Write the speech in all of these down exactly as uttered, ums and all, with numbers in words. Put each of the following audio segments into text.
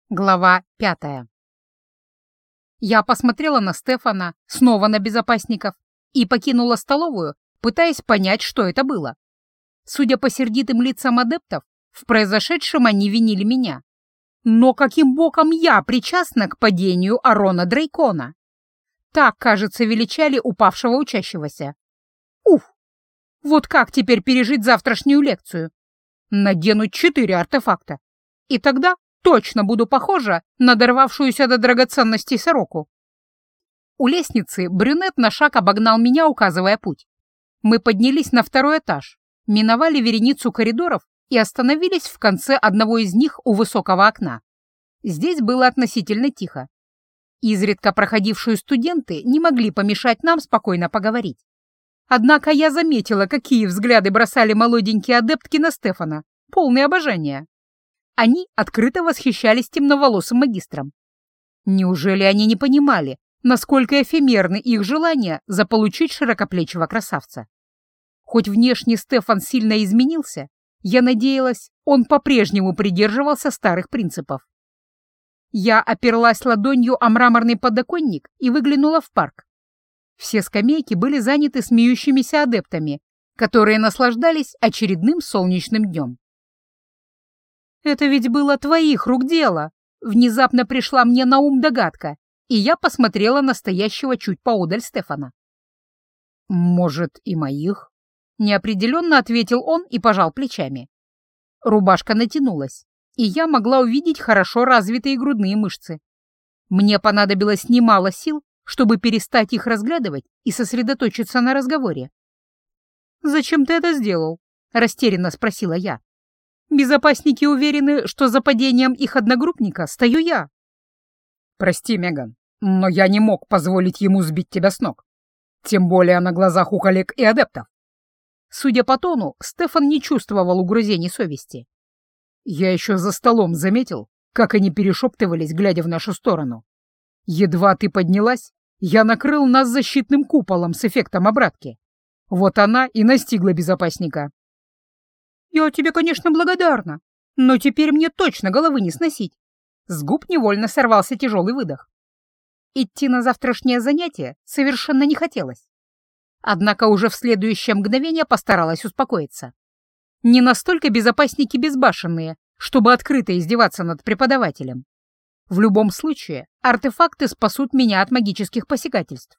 Глава пятая. Я посмотрела на Стефана, снова на безопасников, и покинула столовую, пытаясь понять, что это было. Судя по сердитым лицам адептов, в произошедшем они винили меня. Но каким боком я причастна к падению Арона Дрейкона? Так, кажется, величали упавшего учащегося. Уф! Вот как теперь пережить завтрашнюю лекцию? Надену четыре артефакта. И тогда точно буду похожа на дорвавшуюся до драгоценностей сороку. У лестницы брюнет на шаг обогнал меня, указывая путь. Мы поднялись на второй этаж, миновали вереницу коридоров и остановились в конце одного из них у высокого окна. Здесь было относительно тихо. Изредка проходившие студенты не могли помешать нам спокойно поговорить. Однако я заметила, какие взгляды бросали молоденькие адептки на Стефана, полные обожания. Они открыто восхищались темноволосым магистром. Неужели они не понимали, насколько эфемерны их желания заполучить широкоплечего красавца? Хоть внешне Стефан сильно изменился, я надеялась, он по-прежнему придерживался старых принципов. Я оперлась ладонью о мраморный подоконник и выглянула в парк. Все скамейки были заняты смеющимися адептами, которые наслаждались очередным солнечным днем. «Это ведь было твоих рук дело!» Внезапно пришла мне на ум догадка, и я посмотрела на стоящего чуть поодаль Стефана. «Может, и моих?» — неопределенно ответил он и пожал плечами. Рубашка натянулась, и я могла увидеть хорошо развитые грудные мышцы. Мне понадобилось немало сил, чтобы перестать их разглядывать и сосредоточиться на разговоре. «Зачем ты это сделал?» — растерянно спросила я. «Безопасники уверены, что за падением их одногруппника стою я». «Прости, Меган, но я не мог позволить ему сбить тебя с ног. Тем более на глазах у коллег и адептов». Судя по тону, Стефан не чувствовал угрызений совести. Я еще за столом заметил, как они перешептывались, глядя в нашу сторону. Едва ты поднялась, я накрыл нас защитным куполом с эффектом обратки. Вот она и настигла безопасника. «Я тебе, конечно, благодарна, но теперь мне точно головы не сносить». С губ невольно сорвался тяжелый выдох. Идти на завтрашнее занятие совершенно не хотелось. Однако уже в следующее мгновение постаралась успокоиться. Не настолько безопасники безбашенные, чтобы открыто издеваться над преподавателем. В любом случае, артефакты спасут меня от магических посягательств.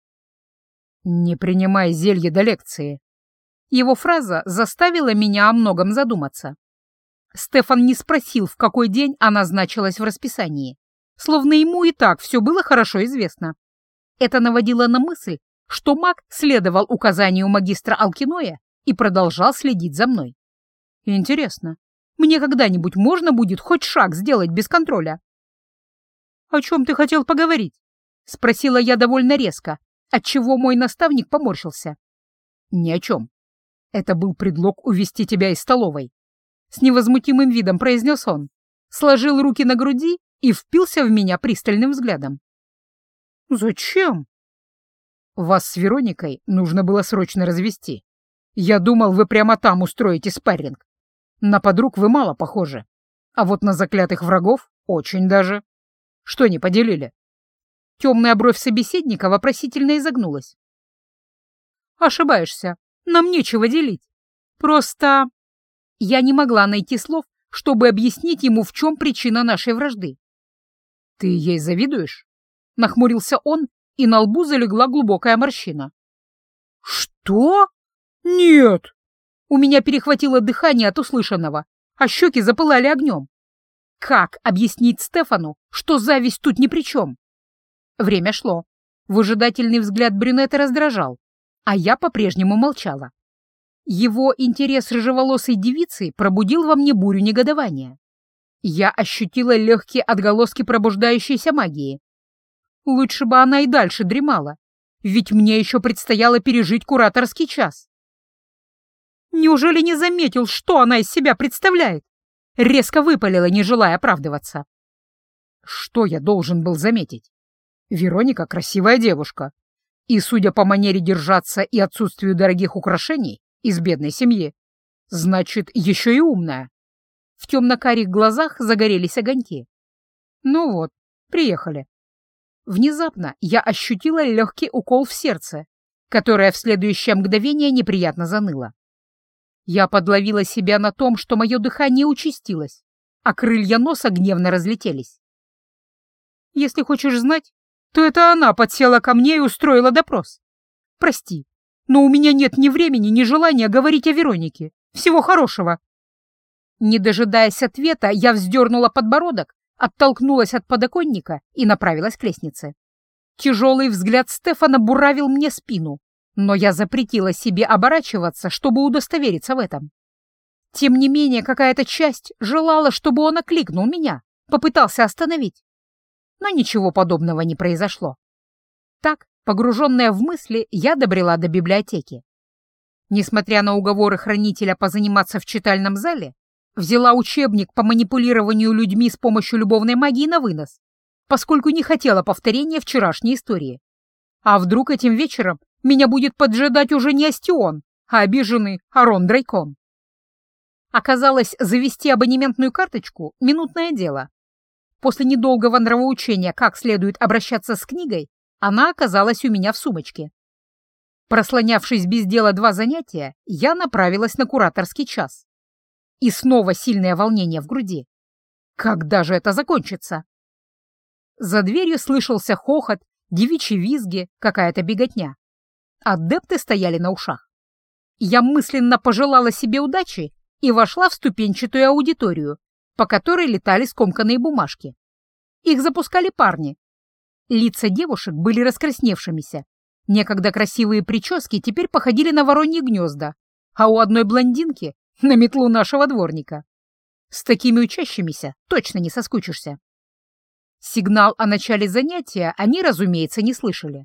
«Не принимай зелье до лекции». Его фраза заставила меня о многом задуматься. Стефан не спросил, в какой день она значилась в расписании, словно ему и так все было хорошо известно. Это наводило на мысль, что маг следовал указанию магистра Алкиноя и продолжал следить за мной. Интересно, мне когда-нибудь можно будет хоть шаг сделать без контроля? «О чем ты хотел поговорить?» — спросила я довольно резко, отчего мой наставник поморщился. «Ни о чем. Это был предлог увести тебя из столовой», — с невозмутимым видом произнес он, сложил руки на груди и впился в меня пристальным взглядом. «Зачем?» «Вас с Вероникой нужно было срочно развести. Я думал, вы прямо там устроите спарринг. На подруг вы мало похожи, а вот на заклятых врагов очень даже. Что не поделили?» Темная бровь собеседника вопросительно изогнулась. «Ошибаешься. Нам нечего делить. Просто...» Я не могла найти слов, чтобы объяснить ему, в чем причина нашей вражды. «Ты ей завидуешь?» — нахмурился он, и на лбу залегла глубокая морщина. «Что? Нет!» У меня перехватило дыхание от услышанного, а щеки запылали огнем. Как объяснить Стефану, что зависть тут ни при чем? Время шло. Выжидательный взгляд брюнета раздражал, а я по-прежнему молчала. Его интерес рыжеволосой девицы пробудил во мне бурю негодования. Я ощутила легкие отголоски пробуждающейся магии. Лучше бы она и дальше дремала, ведь мне еще предстояло пережить кураторский час. Неужели не заметил, что она из себя представляет? Резко выпалила, не желая оправдываться. Что я должен был заметить? Вероника — красивая девушка, и, судя по манере держаться и отсутствию дорогих украшений, из бедной семьи. Значит, еще и умная. В темно-карих глазах загорелись огоньки. Ну вот, приехали. Внезапно я ощутила легкий укол в сердце, которое в следующее мгновение неприятно заныло. Я подловила себя на том, что мое дыхание участилось, а крылья носа гневно разлетелись. Если хочешь знать, то это она подсела ко мне и устроила допрос. Прости, но у меня нет ни времени, ни желания говорить о Веронике. Всего хорошего. Не дожидаясь ответа, я вздернула подбородок, оттолкнулась от подоконника и направилась к лестнице. Тяжелый взгляд Стефана буравил мне спину, но я запретила себе оборачиваться, чтобы удостовериться в этом. Тем не менее, какая-то часть желала, чтобы он окликнул меня, попытался остановить. Но ничего подобного не произошло. Так, погруженная в мысли, я добрела до библиотеки. Несмотря на уговоры хранителя позаниматься в читальном зале, взяла учебник по манипулированию людьми с помощью любовной магии на вынос, поскольку не хотела повторения вчерашней истории. А вдруг этим вечером меня будет поджидать уже не Астион, а обиженный Арон Драйкон? Оказалось, завести абонементную карточку — минутное дело. После недолгого нравоучения, как следует обращаться с книгой, она оказалась у меня в сумочке. Прослонявшись без дела два занятия, я направилась на кураторский час. И снова сильное волнение в груди. Когда же это закончится? За дверью слышался хохот, девичьи визги, какая-то беготня. Адепты стояли на ушах. Я мысленно пожелала себе удачи и вошла в ступенчатую аудиторию, по которой летали скомканные бумажки. Их запускали парни. Лица девушек были раскрасневшимися. Некогда красивые прически теперь походили на вороньи гнезда, а у одной блондинки — на метлу нашего дворника. С такими учащимися точно не соскучишься. Сигнал о начале занятия они, разумеется, не слышали.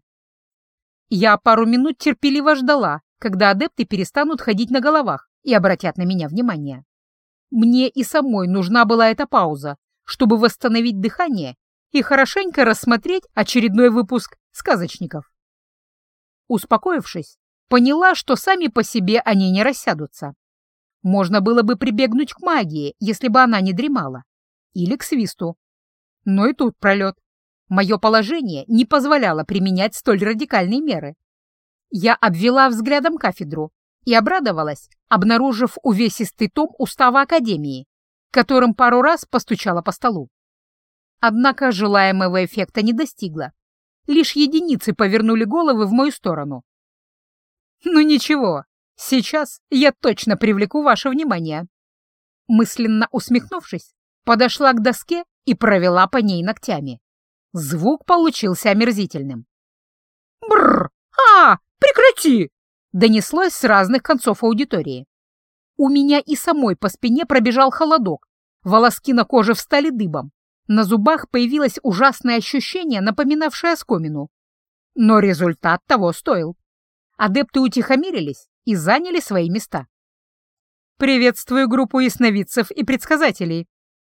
Я пару минут терпеливо ждала, когда адепты перестанут ходить на головах и обратят на меня внимание. Мне и самой нужна была эта пауза, чтобы восстановить дыхание и хорошенько рассмотреть очередной выпуск «Сказочников». Успокоившись, поняла, что сами по себе они не рассядутся. Можно было бы прибегнуть к магии, если бы она не дремала, или к свисту. Но и тут пролет. Мое положение не позволяло применять столь радикальные меры. Я обвела взглядом кафедру и обрадовалась, обнаружив увесистый том устава Академии, которым пару раз постучала по столу. Однако желаемого эффекта не достигла. Лишь единицы повернули головы в мою сторону. «Ну ничего, сейчас я точно привлеку ваше внимание». Мысленно усмехнувшись, подошла к доске и провела по ней ногтями. Звук получился омерзительным. «Бррр! А, прекрати!» донеслось с разных концов аудитории. У меня и самой по спине пробежал холодок, волоски на коже встали дыбом, на зубах появилось ужасное ощущение, напоминавшее оскомину. Но результат того стоил. Адепты утихомирились и заняли свои места. «Приветствую группу ясновидцев и предсказателей».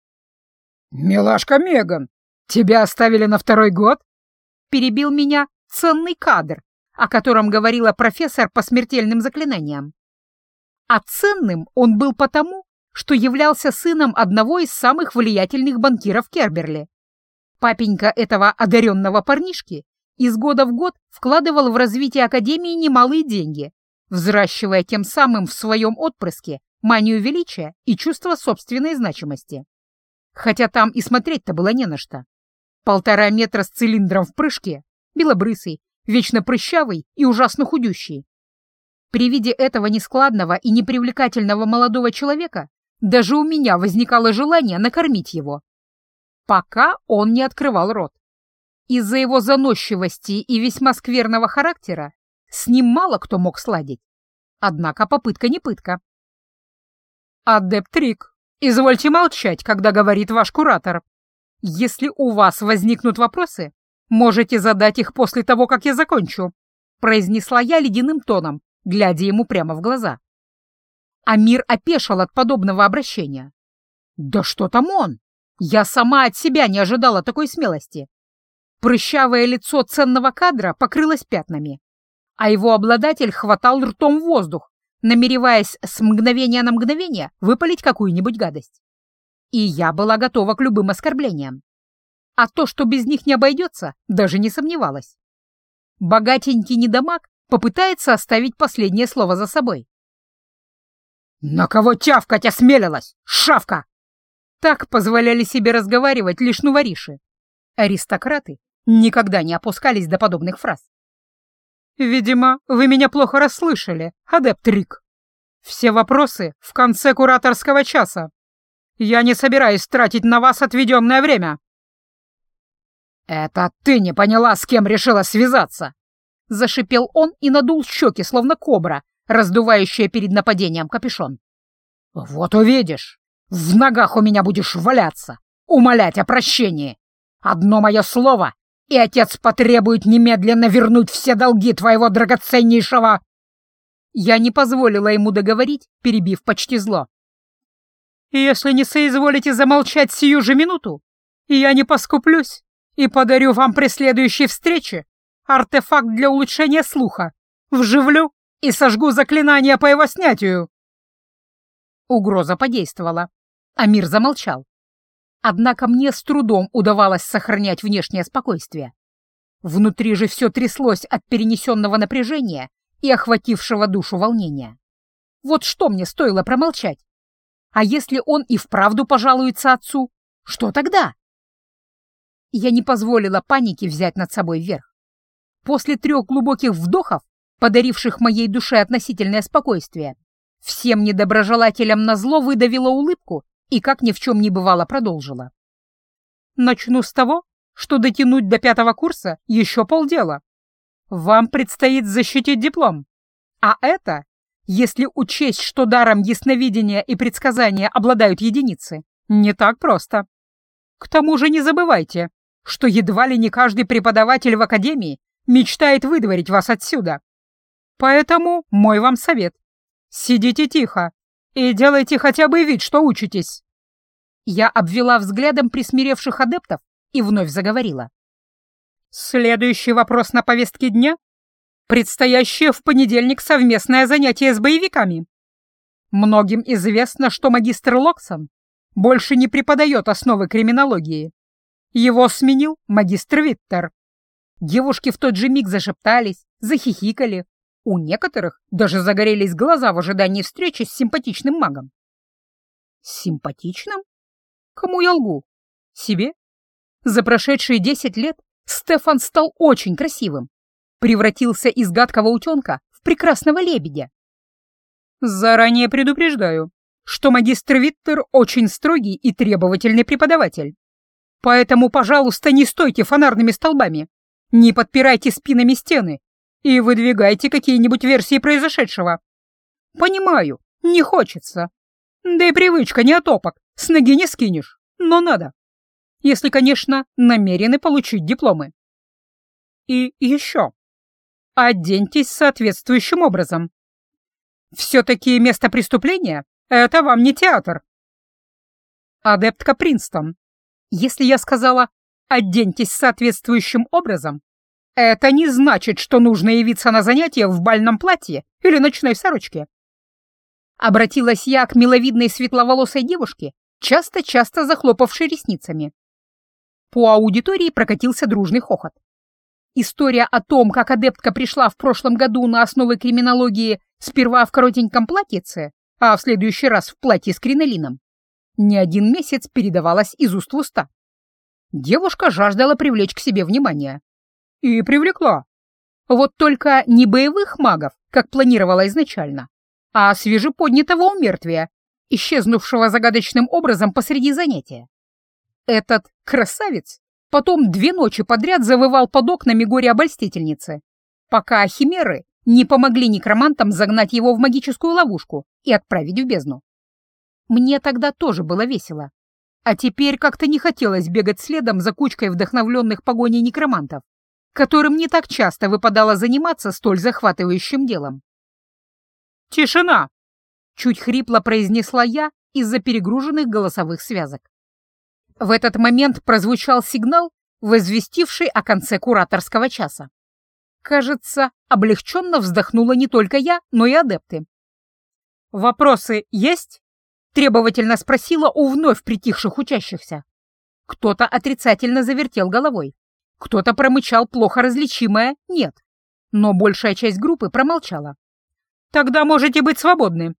«Милашка Меган, тебя оставили на второй год?» Перебил меня ценный кадр, о котором говорила профессор по смертельным заклинаниям. А ценным он был потому, что являлся сыном одного из самых влиятельных банкиров Керберли. Папенька этого одаренного парнишки из года в год вкладывал в развитие Академии немалые деньги, взращивая тем самым в своем отпрыске манию величия и чувство собственной значимости. Хотя там и смотреть-то было не на что. Полтора метра с цилиндром в прыжке, белобрысый, вечно прыщавый и ужасно худющий. При виде этого нескладного и непривлекательного молодого человека даже у меня возникало желание накормить его. Пока он не открывал рот. Из-за его заносчивости и весьма скверного характера с ним мало кто мог сладить. Однако попытка не пытка. «Адепт Рик, извольте молчать, когда говорит ваш куратор. Если у вас возникнут вопросы, можете задать их после того, как я закончу», произнесла я ледяным тоном, глядя ему прямо в глаза. Амир опешил от подобного обращения. Да что там он? Я сама от себя не ожидала такой смелости. Прыщавое лицо ценного кадра покрылось пятнами, а его обладатель хватал ртом воздух, намереваясь с мгновения на мгновение выпалить какую-нибудь гадость. И я была готова к любым оскорблениям. А то, что без них не обойдется, даже не сомневалась. Богатенький недомаг попытается оставить последнее слово за собой. «На кого тявкать осмелилась, шавка?» Так позволяли себе разговаривать лишь нувориши. Аристократы никогда не опускались до подобных фраз. «Видимо, вы меня плохо расслышали, адепт Рик. Все вопросы в конце кураторского часа. Я не собираюсь тратить на вас отведенное время». «Это ты не поняла, с кем решила связаться!» Зашипел он и надул щеки, словно кобра, раздувающая перед нападением капюшон. «Вот увидишь, в ногах у меня будешь валяться, умолять о прощении. Одно мое слово, и отец потребует немедленно вернуть все долги твоего драгоценнейшего...» Я не позволила ему договорить, перебив почти зло. «Если не соизволите замолчать сию же минуту, я не поскуплюсь и подарю вам при следующей встрече артефакт для улучшения слуха, вживлю и сожгу заклинание по его снятию». Угроза подействовала. Амир замолчал. Однако мне с трудом удавалось сохранять внешнее спокойствие. Внутри же все тряслось от перенесенного напряжения и охватившего душу волнения. Вот что мне стоило промолчать? А если он и вправду пожалуется отцу, что тогда? Я не позволила панике взять над собой верх. После трех глубоких вдохов, подаривших моей душе относительное спокойствие, всем недоброжелателям назло выдавила улыбку и, как ни в чем не бывало, продолжила. «Начну с того, что дотянуть до пятого курса еще полдела. Вам предстоит защитить диплом. А это, если учесть, что даром ясновидения и предсказания обладают единицы, не так просто. К тому же не забывайте, что едва ли не каждый преподаватель в академии мечтает выдворить вас отсюда. Поэтому мой вам совет. Сидите тихо и делайте хотя бы вид, что учитесь». Я обвела взглядом присмиревших адептов и вновь заговорила. «Следующий вопрос на повестке дня — предстоящее в понедельник совместное занятие с боевиками. Многим известно, что магистр Локсон больше не преподает основы криминологии. Его сменил магистр Виттер». Девушки в тот же миг зашептались, захихикали. У некоторых даже загорелись глаза в ожидании встречи с симпатичным магом. Симпатичным? Кому я лгу? Себе? За прошедшие десять лет Стефан стал очень красивым. Превратился из гадкого утенка в прекрасного лебедя. Заранее предупреждаю, что магистр Виттер очень строгий и требовательный преподаватель. Поэтому, пожалуйста, не стойте фонарными столбами, не подпирайте спинами стены и выдвигайте какие-нибудь версии произошедшего. Понимаю, не хочется. Да и привычка не отопок, с ноги не скинешь, но надо. Если, конечно, намерены получить дипломы. И еще. Оденьтесь соответствующим образом. Все-таки место преступления — это вам не театр. Адептка Принстон, если я сказала «оденьтесь соответствующим образом», это не значит, что нужно явиться на занятия в бальном платье или ночной сорочке. Обратилась я к миловидной светловолосой девушке, часто-часто захлопавшей ресницами. По аудитории прокатился дружный хохот. История о том, как адептка пришла в прошлом году на основы криминологии сперва в коротеньком платьице, а в следующий раз в платье с кринолином, не один месяц передавалась из уст в уста. Девушка жаждала привлечь к себе внимание. И привлекла. Вот только не боевых магов, как планировала изначально, а свежеподнятого умертвия, исчезнувшего загадочным образом посреди занятия. Этот красавец потом две ночи подряд завывал под окнами горе-обольстительницы, пока химеры не помогли некромантам загнать его в магическую ловушку и отправить в бездну. Мне тогда тоже было весело, а теперь как-то не хотелось бегать следом за кучкой вдохновленных погоней некромантов, которым не так часто выпадало заниматься столь захватывающим делом. «Тишина!» — чуть хрипло произнесла я из-за перегруженных голосовых связок. В этот момент прозвучал сигнал, возвестивший о конце кураторского часа. Кажется, облегченно вздохнула не только я, но и адепты. «Вопросы есть?» — требовательно спросила у вновь притихших учащихся. Кто-то отрицательно завертел головой, кто-то промычал плохо различимое «нет», но большая часть группы промолчала. «Тогда можете быть свободны».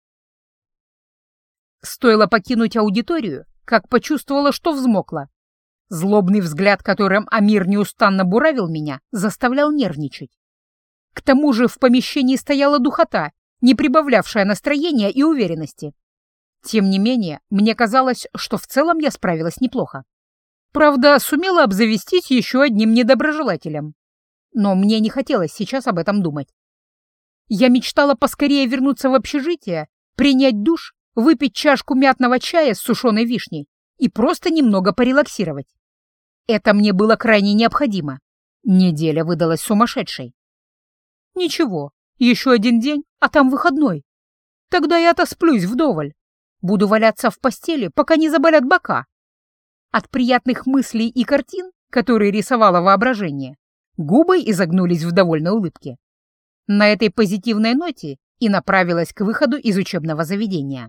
Стоило покинуть аудиторию, как почувствовала, что взмокла. Злобный взгляд, которым Амир неустанно буравил меня, заставлял нервничать. К тому же в помещении стояла духота, не прибавлявшая настроения и уверенности. Тем не менее, мне казалось, что в целом я справилась неплохо. Правда, сумела обзавестись еще одним недоброжелателем. Но мне не хотелось сейчас об этом думать. Я мечтала поскорее вернуться в общежитие, принять душ, выпить чашку мятного чая с сушеной вишней и просто немного порелаксировать. Это мне было крайне необходимо. Неделя выдалась сумасшедшей. Ничего, еще один день, а там выходной. Тогда я отосплюсь вдоволь. Буду валяться в постели, пока не заболят бока. От приятных мыслей и картин, которые рисовало воображение, губы изогнулись в довольной улыбке. На этой позитивной ноте и направилась к выходу из учебного заведения.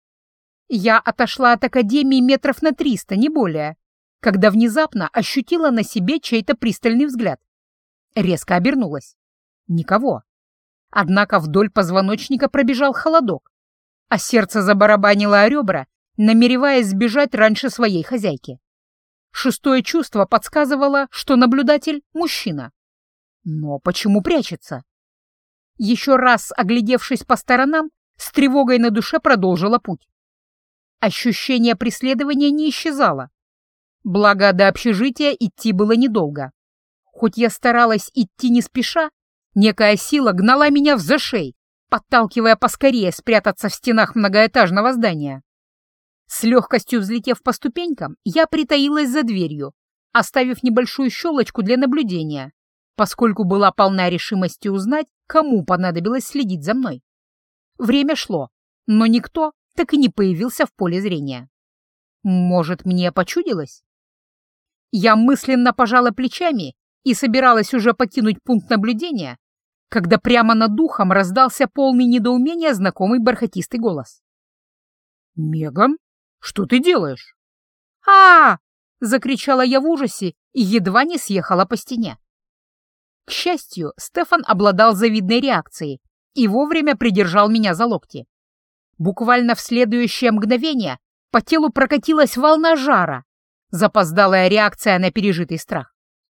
Я отошла от академии метров на триста, не более, когда внезапно ощутила на себе чей-то пристальный взгляд. Резко обернулась. Никого. Однако вдоль позвоночника пробежал холодок, а сердце забарабанило о ребра, намереваясь сбежать раньше своей хозяйки. Шестое чувство подсказывало, что наблюдатель — мужчина. Но почему прячется? Еще раз оглядевшись по сторонам, с тревогой на душе продолжила путь. Ощущение преследования не исчезало. Благо, до общежития идти было недолго. Хоть я старалась идти не спеша, некая сила гнала меня взашей, подталкивая поскорее спрятаться в стенах многоэтажного здания. С легкостью взлетев по ступенькам, я притаилась за дверью, оставив небольшую щелочку для наблюдения, поскольку была полна решимости узнать, кому понадобилось следить за мной. Время шло, но никто так и не появился в поле зрения. Может, мне почудилось? Я мысленно пожала плечами и собиралась уже покинуть пункт наблюдения, когда прямо над духом раздался полный недоумения знакомый бархатистый голос. «Меган, что ты делаешь?» «А-а-а!» — закричала я в ужасе и едва не съехала по стене. К счастью, Стефан обладал завидной реакцией и вовремя придержал меня за локти. Буквально в следующее мгновение по телу прокатилась волна жара, запоздалая реакция на пережитый страх.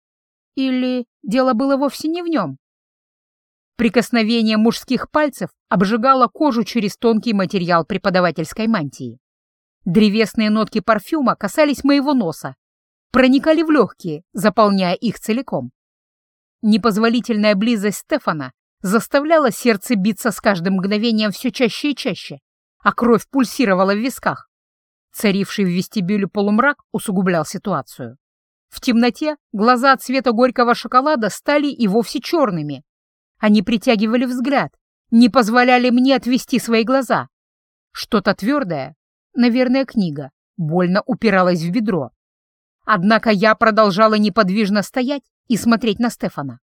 Или дело было вовсе не в нем? Прикосновение мужских пальцев обжигало кожу через тонкий материал преподавательской мантии. Древесные нотки парфюма касались моего носа, проникали в легкие, заполняя их целиком. Непозволительная близость Стефана заставляла сердце биться с каждым мгновением все чаще и чаще, а кровь пульсировала в висках. Царивший в вестибюле полумрак усугублял ситуацию. В темноте глаза цвета горького шоколада стали и вовсе черными. Они притягивали взгляд, не позволяли мне отвести свои глаза. Что-то твердое, наверное, книга, больно упиралась в бедро. Однако я продолжала неподвижно стоять и смотреть на Стефана.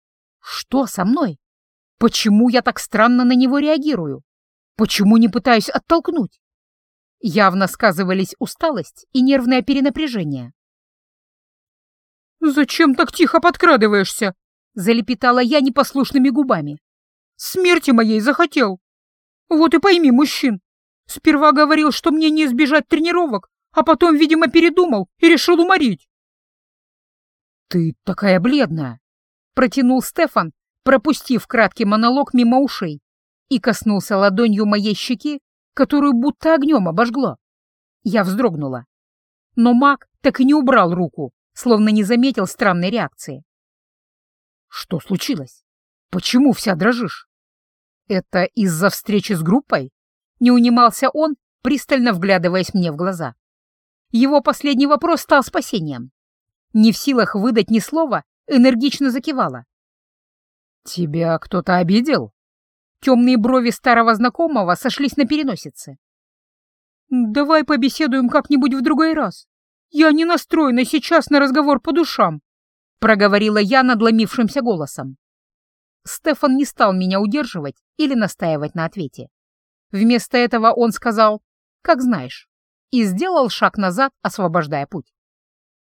Что со мной? Почему я так странно на него реагирую? Почему не пытаюсь оттолкнуть? Явно сказывались усталость и нервное перенапряжение. «Зачем так тихо подкрадываешься?» — залепетала я непослушными губами. «Смерти моей захотел. Вот и пойми, мужчин. Сперва говорил, что мне не избежать тренировок, а потом, видимо, передумал и решил уморить». «Ты такая бледная», — протянул Стефан, пропустив краткий монолог мимо ушей, и коснулся ладонью моей щеки, которую будто огнем обожгло. Я вздрогнула. Но маг так и не убрал руку, словно не заметил странной реакции. «Что случилось? Почему вся дрожишь?» «Это из-за встречи с группой?» Не унимался он, пристально вглядываясь мне в глаза. Его последний вопрос стал спасением. Не в силах выдать ни слова, энергично закивала. «Тебя кто-то обидел?» Темные брови старого знакомого сошлись на переносице. «Давай побеседуем как-нибудь в другой раз. Я не настроена сейчас на разговор по душам», — проговорила я надломившимся голосом. Стефан не стал меня удерживать или настаивать на ответе. Вместо этого он сказал «как знаешь» и сделал шаг назад, освобождая путь.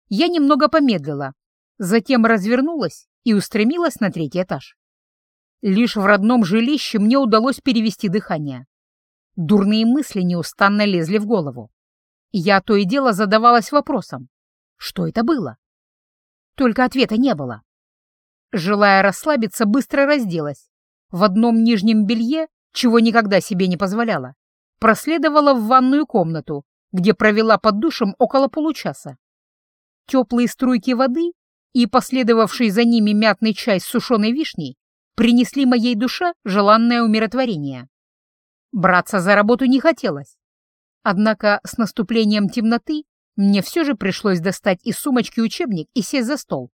я немного помедлила, затем развернулась и устремилась на третий этаж. Лишь в родном жилище мне удалось перевести дыхание. Дурные мысли неустанно лезли в голову. Я то и дело задавалась вопросом, что это было? Только ответа не было. Желая расслабиться, быстро разделась. В одном нижнем белье, чего никогда себе не позволяла, проследовала в ванную комнату, где провела под душем около получаса. Теплые струйки воды и последовавший за ними мятный чай с сушеной вишней принесли моей душе желанное умиротворение. Браться за работу не хотелось. Однако с наступлением темноты мне все же пришлось достать из сумочки учебник и сесть за стол.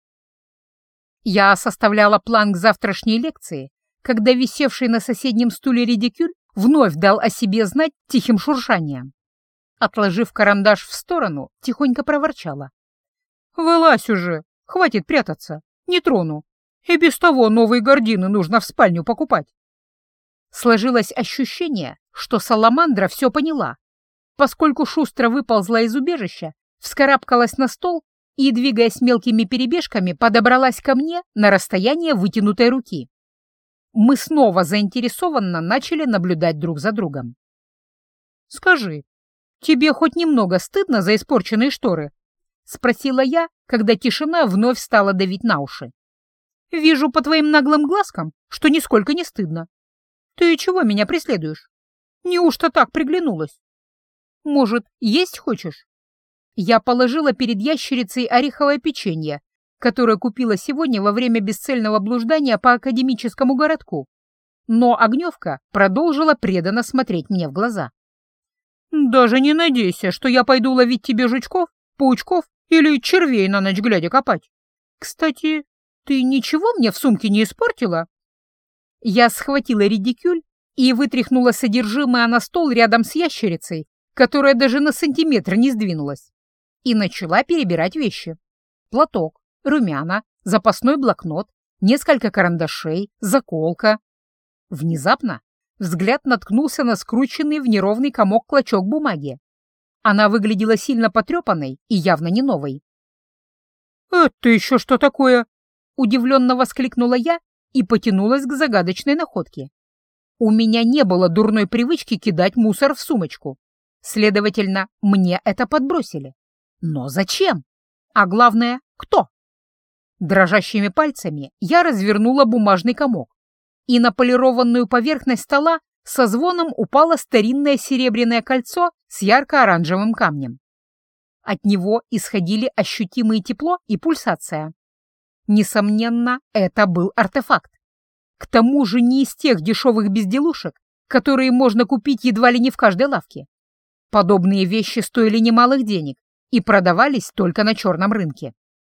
Я составляла план к завтрашней лекции, когда висевший на соседнем стуле редикюль вновь дал о себе знать тихим шуршанием. Отложив карандаш в сторону, тихонько проворчала. «Вылазь уже, хватит прятаться, не трону. И без того новые гардины нужно в спальню покупать». Сложилось ощущение, что Саламандра все поняла, поскольку шустро выползла из убежища, вскарабкалась на стол и, двигаясь мелкими перебежками, подобралась ко мне на расстояние вытянутой руки. Мы снова заинтересованно начали наблюдать друг за другом. «Скажи, тебе хоть немного стыдно за испорченные шторы?» — спросила я, когда тишина вновь стала давить на уши. «Вижу по твоим наглым глазкам, что нисколько не стыдно. Ты чего меня преследуешь? Неужто так приглянулась? Может, есть хочешь?» Я положила перед ящерицей ореховое печенье, которое купила сегодня во время бесцельного блуждания по академическому городку, но Огневка продолжила преданно смотреть мне в глаза. «Даже не надейся, что я пойду ловить тебе жучков, паучков или червей на ночь глядя копать. Кстати, ты ничего мне в сумке не испортила?» Я схватила редикюль и вытряхнула содержимое на стол рядом с ящерицей, которая даже на сантиметр не сдвинулась, и начала перебирать вещи. Платок, румяна, запасной блокнот, несколько карандашей, заколка. Внезапно взгляд наткнулся на скрученный в неровный комок клочок бумаги. Она выглядела сильно потрепанной и явно не новой. «Это еще что такое?» — удивленно воскликнула я и потянулась к загадочной находке. У меня не было дурной привычки кидать мусор в сумочку. Следовательно, мне это подбросили. Но зачем? А главное, кто? Дрожащими пальцами я развернула бумажный комок, и на полированную поверхность стола со звоном упало старинное серебряное кольцо с ярко-оранжевым камнем. От него исходили ощутимое тепло и пульсация. Несомненно, это был артефакт. К тому же не из тех дешевых безделушек, которые можно купить едва ли не в каждой лавке. Подобные вещи стоили немалых денег и продавались только на черном рынке.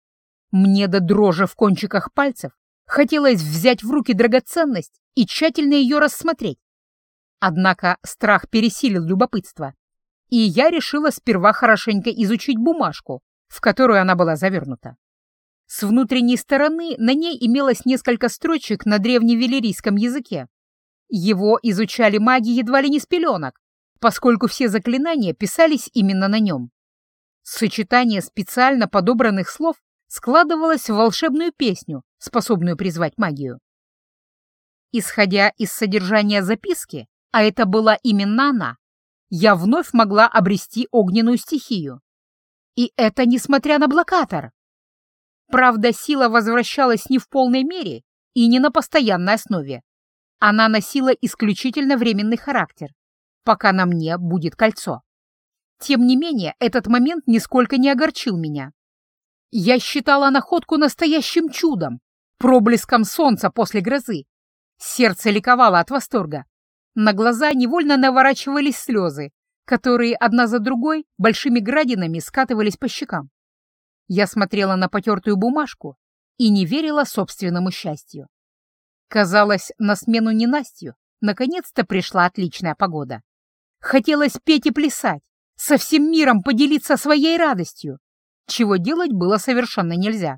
Мне до дрожи в кончиках пальцев хотелось взять в руки драгоценность и тщательно ее рассмотреть. Однако страх пересилил любопытство, и я решила сперва хорошенько изучить бумажку, в которую она была завернута. С внутренней стороны на ней имелось несколько строчек на древневелерийском языке. Его изучали маги едва ли не с пеленок, поскольку все заклинания писались именно на нем. Сочетание специально подобранных слов складывалось в волшебную песню, способную призвать магию. Исходя из содержания записки, а это была именно она, я вновь могла обрести огненную стихию. И это несмотря на блокатор. Правда, сила возвращалась не в полной мере и не на постоянной основе. Она носила исключительно временный характер, пока на мне будет кольцо. Тем не менее, этот момент нисколько не огорчил меня. Я считала находку настоящим чудом, проблеском солнца после грозы. Сердце ликовало от восторга. На глаза невольно наворачивались слезы, которые одна за другой большими градинами скатывались по щекам. Я смотрела на потертую бумажку и не верила собственному счастью. Казалось, на смену ненастью наконец-то пришла отличная погода. Хотелось петь и плясать, со всем миром поделиться своей радостью, чего делать было совершенно нельзя.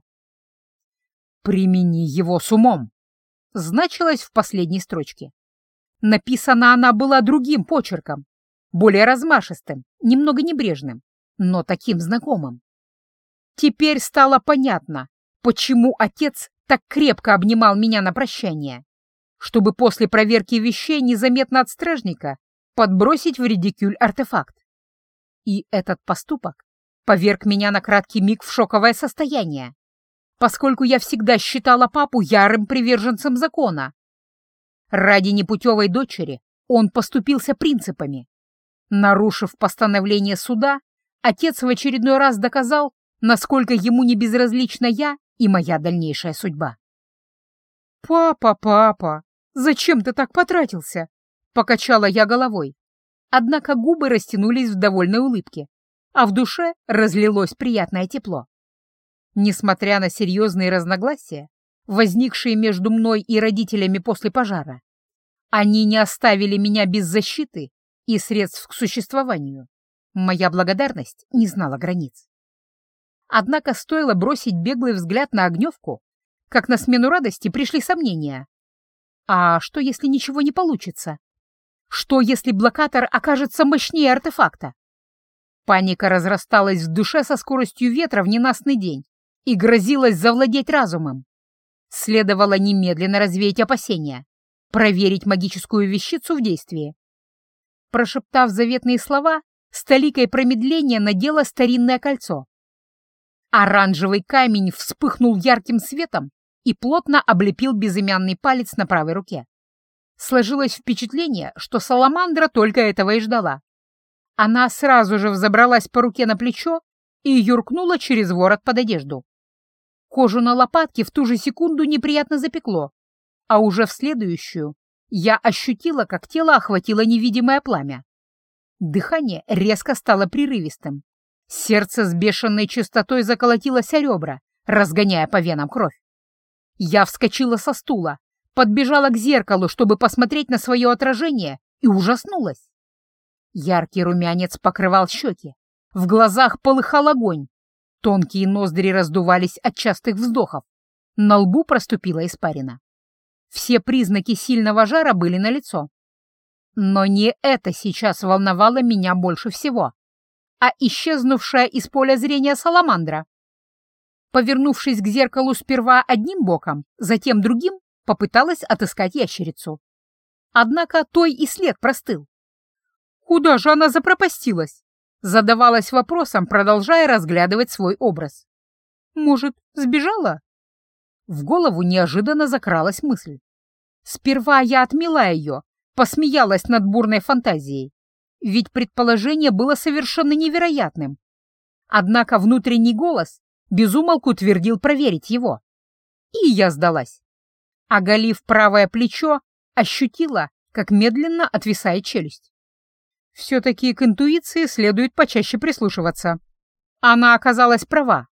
«Примени его с умом», значилось в последней строчке. Написана она была другим почерком, более размашистым, немного небрежным, но таким знакомым. Теперь стало понятно, почему отец так крепко обнимал меня на прощание, чтобы после проверки вещей незаметно от стражника подбросить в редикюль артефакт. И этот поступок поверг меня на краткий миг в шоковое состояние, поскольку я всегда считала папу ярым приверженцем закона. Ради непутевой дочери он поступился принципами. Нарушив постановление суда, отец в очередной раз доказал, насколько ему не безразлична я и моя дальнейшая судьба. «Папа, папа, зачем ты так потратился?» — покачала я головой. Однако губы растянулись в довольной улыбке, а в душе разлилось приятное тепло. Несмотря на серьезные разногласия, возникшие между мной и родителями после пожара, они не оставили меня без защиты и средств к существованию. Моя благодарность не знала границ. Однако стоило бросить беглый взгляд на Огневку, как на смену радости пришли сомнения. А что, если ничего не получится? Что, если блокатор окажется мощнее артефакта? Паника разрасталась в душе со скоростью ветра в ненастный день и грозилась завладеть разумом. Следовало немедленно развеять опасения, проверить магическую вещицу в действии. Прошептав заветные слова, с толикой промедления надела старинное кольцо. Оранжевый камень вспыхнул ярким светом и плотно облепил безымянный палец на правой руке. Сложилось впечатление, что саламандра только этого и ждала. Она сразу же взобралась по руке на плечо и юркнула через ворот под одежду. Кожу на лопатке в ту же секунду неприятно запекло, а уже в следующую я ощутила, как тело охватило невидимое пламя. Дыхание резко стало прерывистым. Сердце с бешеной частотой заколотилось о ребра, разгоняя по венам кровь. Я вскочила со стула, подбежала к зеркалу, чтобы посмотреть на свое отражение, и ужаснулась. Яркий румянец покрывал щеки, в глазах полыхал огонь, тонкие ноздри раздувались от частых вздохов, на лбу проступила испарина. Все признаки сильного жара были налицо. Но не это сейчас волновало меня больше всего, а исчезнувшая из поля зрения саламандра. Повернувшись к зеркалу сперва одним боком, затем другим, попыталась отыскать ящерицу. Однако той и след простыл. Куда же она запропастилась? Задавалась вопросом, продолжая разглядывать свой образ. Может, сбежала? В голову неожиданно закралась мысль. Сперва я отмела ее, посмеялась над бурной фантазией, ведь предположение было совершенно невероятным. Однако внутренний голос безумолку твердил проверить его. И я сдалась. Оголив правое плечо, ощутила, как медленно отвисает челюсть. Все-таки к интуиции следует почаще прислушиваться. Она оказалась права.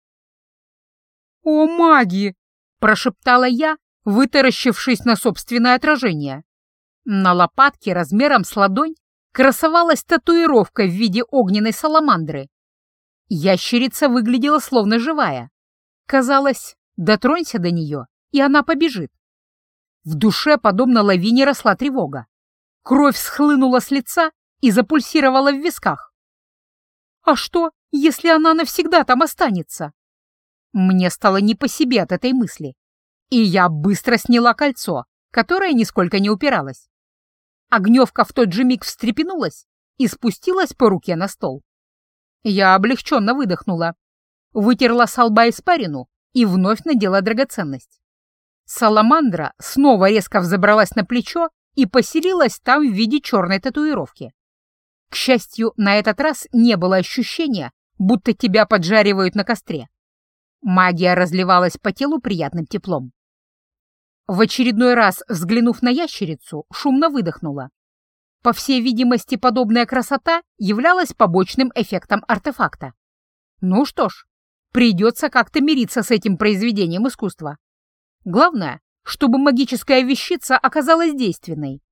«О, маги!» — прошептала я, вытаращившись на собственное отражение. На лопатке размером с ладонь красовалась татуировка в виде огненной саламандры. Ящерица выглядела словно живая. Казалось, дотронься до нее, и она побежит. В душе, подобно лавине, росла тревога. Кровь схлынула с лица и запульсировала в висках. А что, если она навсегда там останется? Мне стало не по себе от этой мысли, и я быстро сняла кольцо, которое нисколько не упиралось. Огневка в тот же миг встрепенулась и спустилась по руке на стол. Я облегченно выдохнула, вытерла со лба испарину и вновь надела драгоценность. Саламандра снова резко взобралась на плечо и поселилась там в виде черной татуировки. К счастью, на этот раз не было ощущения, будто тебя поджаривают на костре. Магия разливалась по телу приятным теплом. В очередной раз, взглянув на ящерицу, шумно выдохнула. По всей видимости, подобная красота являлась побочным эффектом артефакта. Ну что ж, придется как-то мириться с этим произведением искусства. Главное, чтобы магическая вещица оказалась действенной.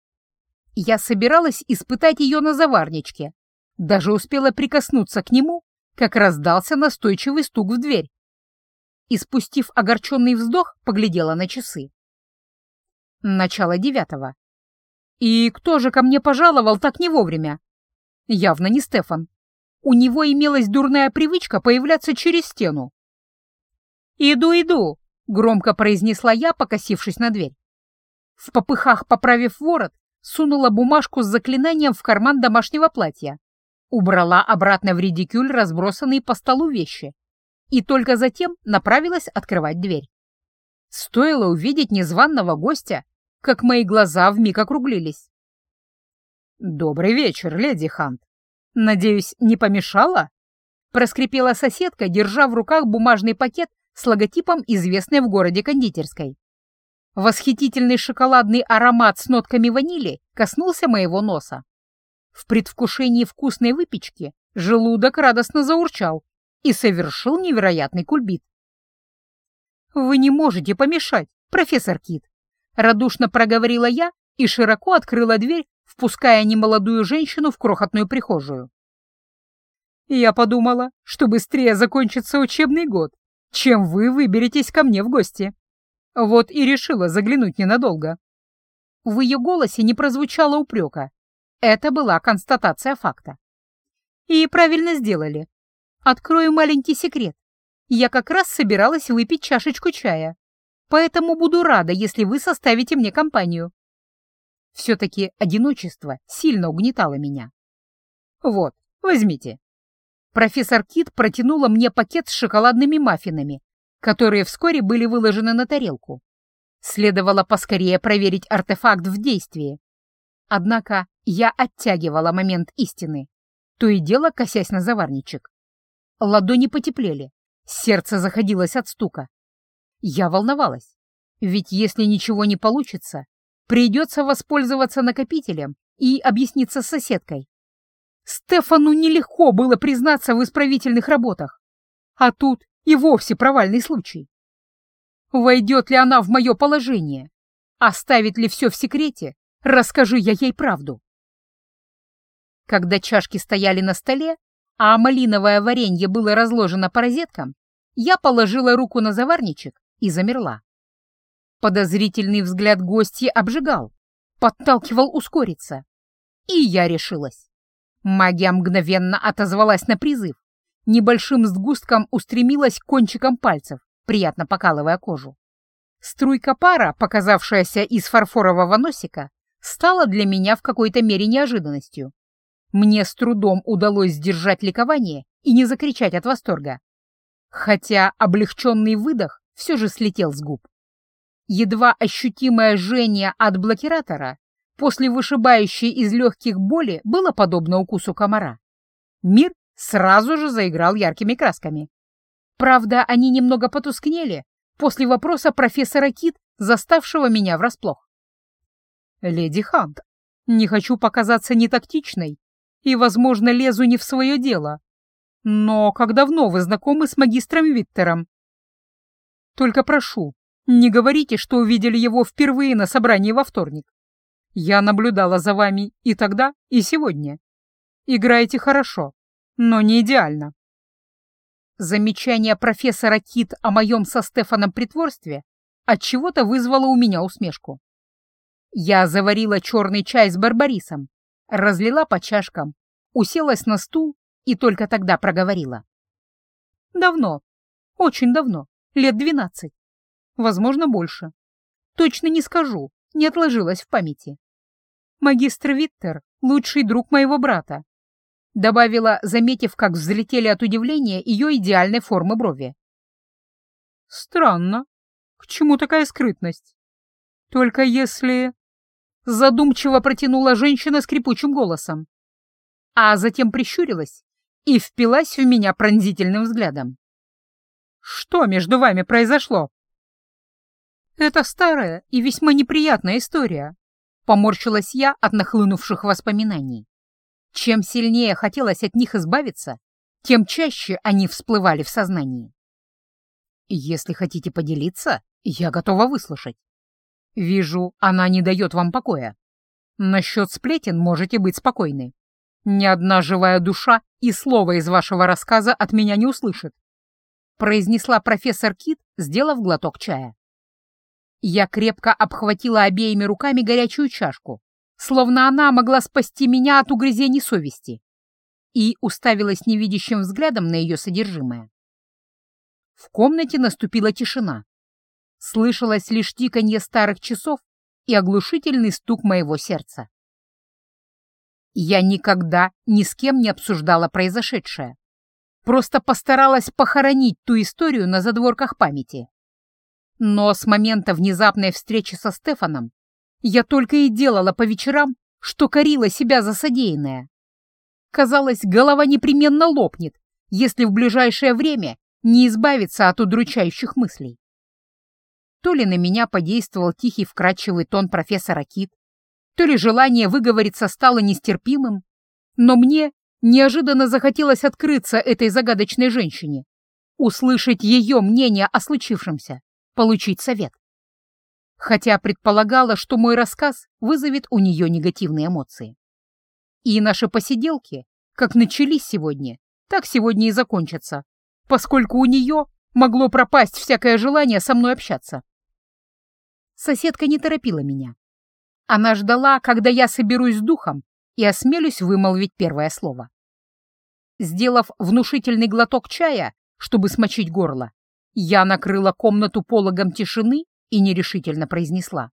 Я собиралась испытать ее на заварничке, даже успела прикоснуться к нему, как раздался настойчивый стук в дверь. И, спустив огорченный вздох, поглядела на часы. Начало девятого. И кто же ко мне пожаловал так не вовремя? Явно не Стефан. у него имелась дурная привычка появляться через стену. «Иду, иду», — громко произнесла я, покосившись на дверь. В попыхах, поправив ворот, сунула бумажку с заклинанием в карман домашнего платья, убрала обратно в редикюль разбросанные по столу вещи и только затем направилась открывать дверь. Стоило увидеть незваного гостя, как мои глаза вмиг округлились. «Добрый вечер, леди Хант. Надеюсь, не помешала?» — проскрипела соседка, держа в руках бумажный пакет с логотипом известной в городе кондитерской. Восхитительный шоколадный аромат с нотками ванили коснулся моего носа. В предвкушении вкусной выпечки желудок радостно заурчал и совершил невероятный кульбит. «Вы не можете помешать, профессор Кит», — радушно проговорила я и широко открыла дверь, впуская немолодую женщину в крохотную прихожую. «Я подумала, что быстрее закончится учебный год, чем вы выберетесь ко мне в гости. Вот и решила заглянуть ненадолго». В ее голосе не прозвучало упрека. Это была констатация факта. И правильно сделали. Открою маленький секрет. Я как раз собиралась выпить чашечку чая, поэтому буду рада, если вы составите мне компанию. Все-таки одиночество сильно угнетало меня. Вот, возьмите. Профессор Кит протянула мне пакет с шоколадными маффинами, которые вскоре были выложены на тарелку. Следовало поскорее проверить артефакт в действии. Однако я оттягивала момент истины, то и дело косясь на заварничек. Ладони потеплели, сердце заходилось от стука. Я волновалась, ведь если ничего не получится, придется воспользоваться накопителем и объясниться с соседкой. Стефану нелегко было признаться в исправительных работах, а тут и вовсе провальный случай. Войдет ли она в мое положение? Оставит ли все в секрете? Расскажи я ей правду. Когда чашки стояли на столе, а малиновое варенье было разложено по розеткам, я положила руку на заварничек и замерла. Подозрительный взгляд гостьи обжигал, подталкивал ускориться. И я решилась. Магия мгновенно отозвалась на призыв, небольшим сгустком устремилась к кончикам пальцев, приятно покалывая кожу. Струйка пара, показавшаяся из фарфорового носика, стала для меня в какой-то мере неожиданностью. Мне с трудом удалось сдержать ликование и не закричать от восторга. Хотя облегченный выдох все же слетел с губ. Едва ощутимое жжение от блокиратора после вышибающей из легких боли было подобно укусу комара. Мир сразу же заиграл яркими красками. Правда, они немного потускнели после вопроса профессора Кит, заставшего меня врасплох. «Леди Хант, не хочу показаться нетактичной и, возможно, лезу не в свое дело. Но как давно вы знакомы с магистром Виттером? Только прошу, не говорите, что увидели его впервые на собрании во вторник. Я наблюдала за вами и тогда, и сегодня. Играете хорошо, но не идеально». Замечание профессора Кит о моем со Стефаном притворстве отчего-то вызвало у меня усмешку. Я заварила черный чай с барбарисом, разлила по чашкам, уселась на стул и только тогда проговорила. Давно, очень давно, лет двенадцать, возможно, больше. Точно не скажу, не отложилось в памяти. Магистр Виттер — лучший друг моего брата, добавила, заметив, как взлетели от удивления ее идеальной формы брови. Странно, к чему такая скрытность? Только если... Задумчиво протянула женщина скрипучим голосом, а затем прищурилась и впилась в меня пронзительным взглядом. «Что между вами произошло?» «Это старая и весьма неприятная история», — поморщилась я от нахлынувших воспоминаний. Чем сильнее хотелось от них избавиться, тем чаще они всплывали в сознании. «Если хотите поделиться, я готова выслушать. Вижу, она не дает вам покоя. Насчет сплетен можете быть спокойны. Ни одна живая душа и слова из вашего рассказа от меня не услышит», — произнесла профессор Кит, сделав глоток чая. Я крепко обхватила обеими руками горячую чашку, словно она могла спасти меня от угрызений совести. и уставилась невидящим взглядом на ее содержимое. В комнате наступила тишина. Слышалось лишь тиканье старых часов и оглушительный стук моего сердца. Я никогда ни с кем не обсуждала произошедшее. Просто постаралась похоронить ту историю на задворках памяти. Но с момента внезапной встречи со Стефаном я только и делала по вечерам, что корила себя за содеянное. Казалось, голова непременно лопнет, если в ближайшее время не избавиться от удручающих мыслей. То ли на меня подействовал тихий вкрадчивый тон профессора Кит, то ли желание выговориться стало нестерпимым, но мне неожиданно захотелось открыться этой загадочной женщине, услышать ее мнение о случившемся, получить совет. Хотя предполагала, что мой рассказ вызовет у нее негативные эмоции. И наши посиделки, как начались сегодня, так сегодня и закончатся, поскольку у нее могло пропасть всякое желание со мной общаться. Соседка не торопила меня. Она ждала, когда я соберусь с духом и осмелюсь вымолвить первое слово. Сделав внушительный глоток чая, чтобы смочить горло, я накрыла комнату пологом тишины и нерешительно произнесла.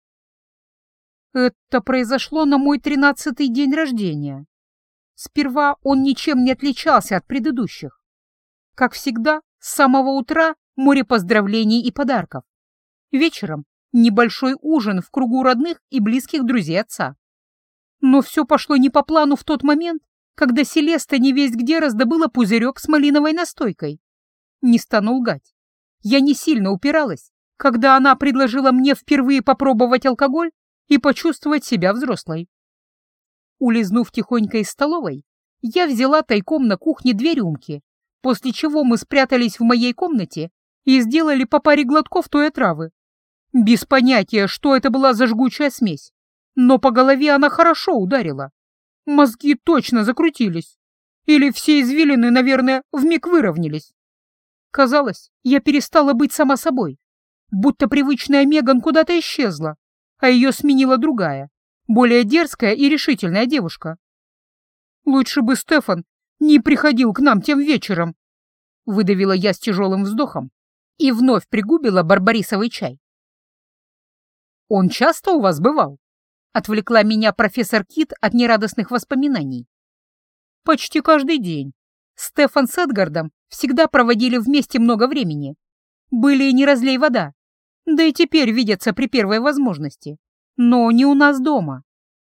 «Это произошло на мой тринадцатый день рождения. Сперва он ничем не отличался от предыдущих. Как всегда, с самого утра море поздравлений и подарков. Вечером небольшой ужин в кругу родных и близких друзей отца. Но все пошло не по плану в тот момент, когда Селеста невесть где раздобыла пузырек с малиновой настойкой. Не стану лгать. Я не сильно упиралась, когда она предложила мне впервые попробовать алкоголь и почувствовать себя взрослой. Улизнув тихонько из столовой, я взяла тайком на кухне две рюмки, после чего мы спрятались в моей комнате и сделали по паре глотков той отравы. Без понятия, что это была за жгучая смесь, но по голове она хорошо ударила. Мозги точно закрутились. Или все извилины, наверное, вмиг выровнялись. Казалось, я перестала быть сама собой, будто привычная Меган куда-то исчезла, а ее сменила другая, более дерзкая и решительная девушка. Лучше бы Стефан не приходил к нам тем вечером, выдавила я с тяжелым вздохом и вновь пригубила барбарисовый чай. «Он часто у вас бывал?» — отвлекла меня профессор Кит от нерадостных воспоминаний. «Почти каждый день. Стефан с Эдгардом всегда проводили вместе много времени. Были и не разлей вода, да и теперь видятся при первой возможности, но не у нас дома».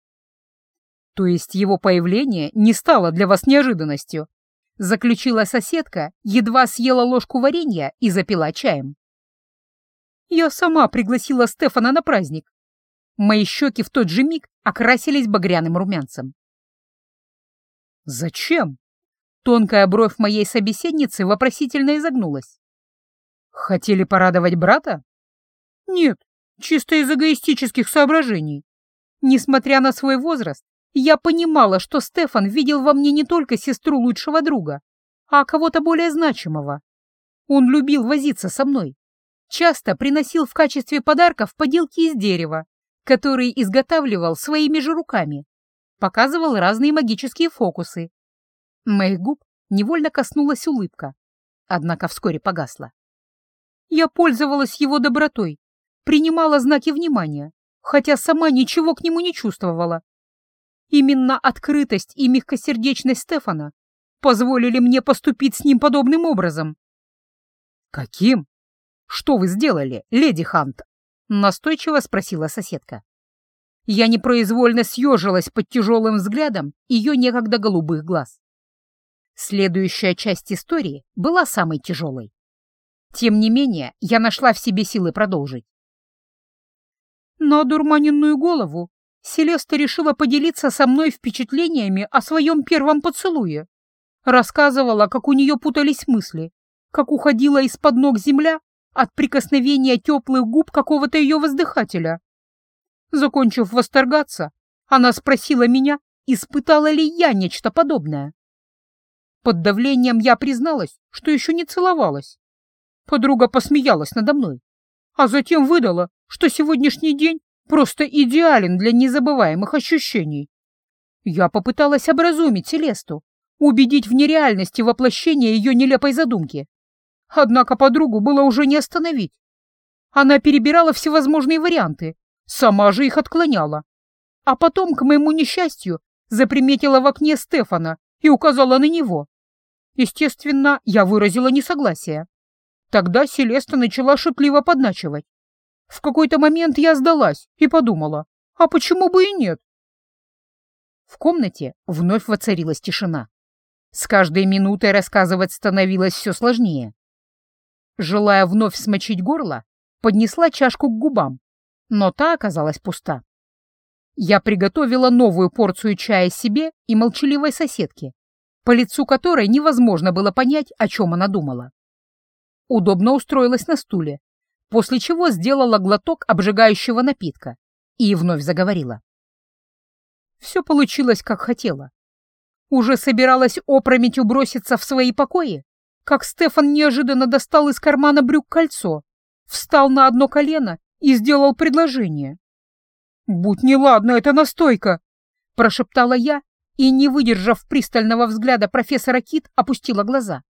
«То есть его появление не стало для вас неожиданностью?» — заключила соседка, едва съела ложку варенья и запила чаем. «Я сама пригласила Стефана на праздник». Мои щеки в тот же миг окрасились багряным румянцем. «Зачем?» Тонкая бровь моей собеседницы вопросительно изогнулась. «Хотели порадовать брата?» «Нет, чисто из эгоистических соображений. Несмотря на свой возраст, я понимала, что Стефан видел во мне не только сестру лучшего друга, а кого-то более значимого. Он любил возиться со мной. Часто приносил в качестве подарков поделки из дерева, которые изготавливал своими же руками. Показывал разные магические фокусы. Моих губ невольно коснулась улыбка, однако вскоре погасла. Я пользовалась его добротой, принимала знаки внимания, хотя сама ничего к нему не чувствовала. Именно открытость и мягкосердечность Стефана позволили мне поступить с ним подобным образом. «Каким? Что вы сделали, леди Хант?» — настойчиво спросила соседка. Я непроизвольно съежилась под тяжелым взглядом ее некогда голубых глаз. Следующая часть истории была самой тяжелой. Тем не менее, я нашла в себе силы продолжить. На одурманенную голову Селеста решила поделиться со мной впечатлениями о своем первом поцелуе. Рассказывала, как у нее путались мысли, как уходила из-под ног земля от прикосновения теплых губ какого-то ее воздыхателя. Закончив восторгаться, она спросила меня, испытала ли я нечто подобное. Под давлением я призналась, что еще не целовалась. Подруга посмеялась надо мной, а затем выдала, что сегодняшний день просто идеален для незабываемых ощущений. Я попыталась образумить Селесту, убедить в нереальности воплощения ее нелепой задумки. Однако подругу было уже не остановить. Она перебирала всевозможные варианты, сама же их отклоняла. А потом, к моему несчастью, заприметила в окне Стефана и указала на него. Естественно, я выразила несогласие. Тогда Селеста начала шутливо подначивать. В какой-то момент я сдалась и подумала, а почему бы и нет? В комнате вновь воцарилась тишина. С каждой минутой рассказывать становилось все сложнее. Желая вновь смочить горло, поднесла чашку к губам, но та оказалась пуста. Я приготовила новую порцию чая себе и молчаливой соседке, по лицу которой невозможно было понять, о чем она думала. Удобно устроилась на стуле, после чего сделала глоток обжигающего напитка и вновь заговорила. Все получилось, как хотела. Уже собиралась опрометью броситься в свои покои, как Стефан неожиданно достал из кармана брюк кольцо, встал на одно колено и сделал предложение. «Будь неладна эта настойка!» — прошептала я и, не выдержав пристального взгляда профессора Кит, опустила глаза.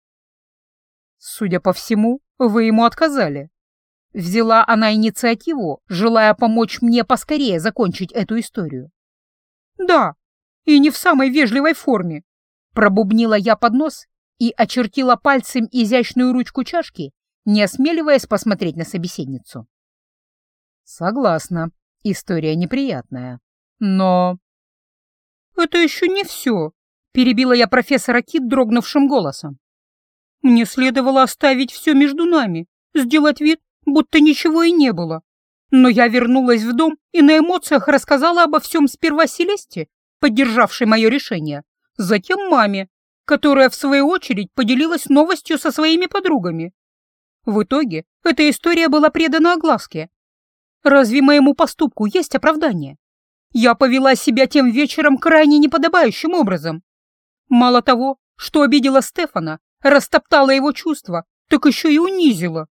«Судя по всему, вы ему отказали». Взяла она инициативу, желая помочь мне поскорее закончить эту историю. «Да, и не в самой вежливой форме», — пробубнила я под нос и очертила пальцем изящную ручку чашки, не осмеливаясь посмотреть на собеседницу. «Согласна, история неприятная, но...» «Это еще не все», — перебила я профессора Кит дрогнувшим голосом. «Мне следовало оставить все между нами, сделать вид, будто ничего и не было. Но я вернулась в дом и на эмоциях рассказала обо всем сперва Селесте, поддержавшей мое решение, затем маме, которая, в свою очередь, поделилась новостью со своими подругами. В итоге эта история была предана огласке. Разве моему поступку есть оправдание? Я повела себя тем вечером крайне неподобающим образом. Мало того, что обидела Стефана, растоптала его чувства, так еще и унизила».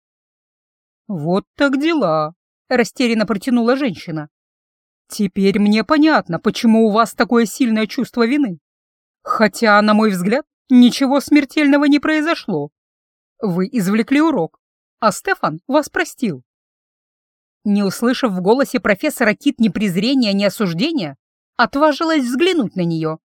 «Вот так дела», — растерянно протянула женщина. «Теперь мне понятно, почему у вас такое сильное чувство вины. Хотя, на мой взгляд, ничего смертельного не произошло. Вы извлекли урок, а Стефан вас простил». Не услышав в голосе профессора Кит ни презрения, ни осуждения, отважилась взглянуть на нее.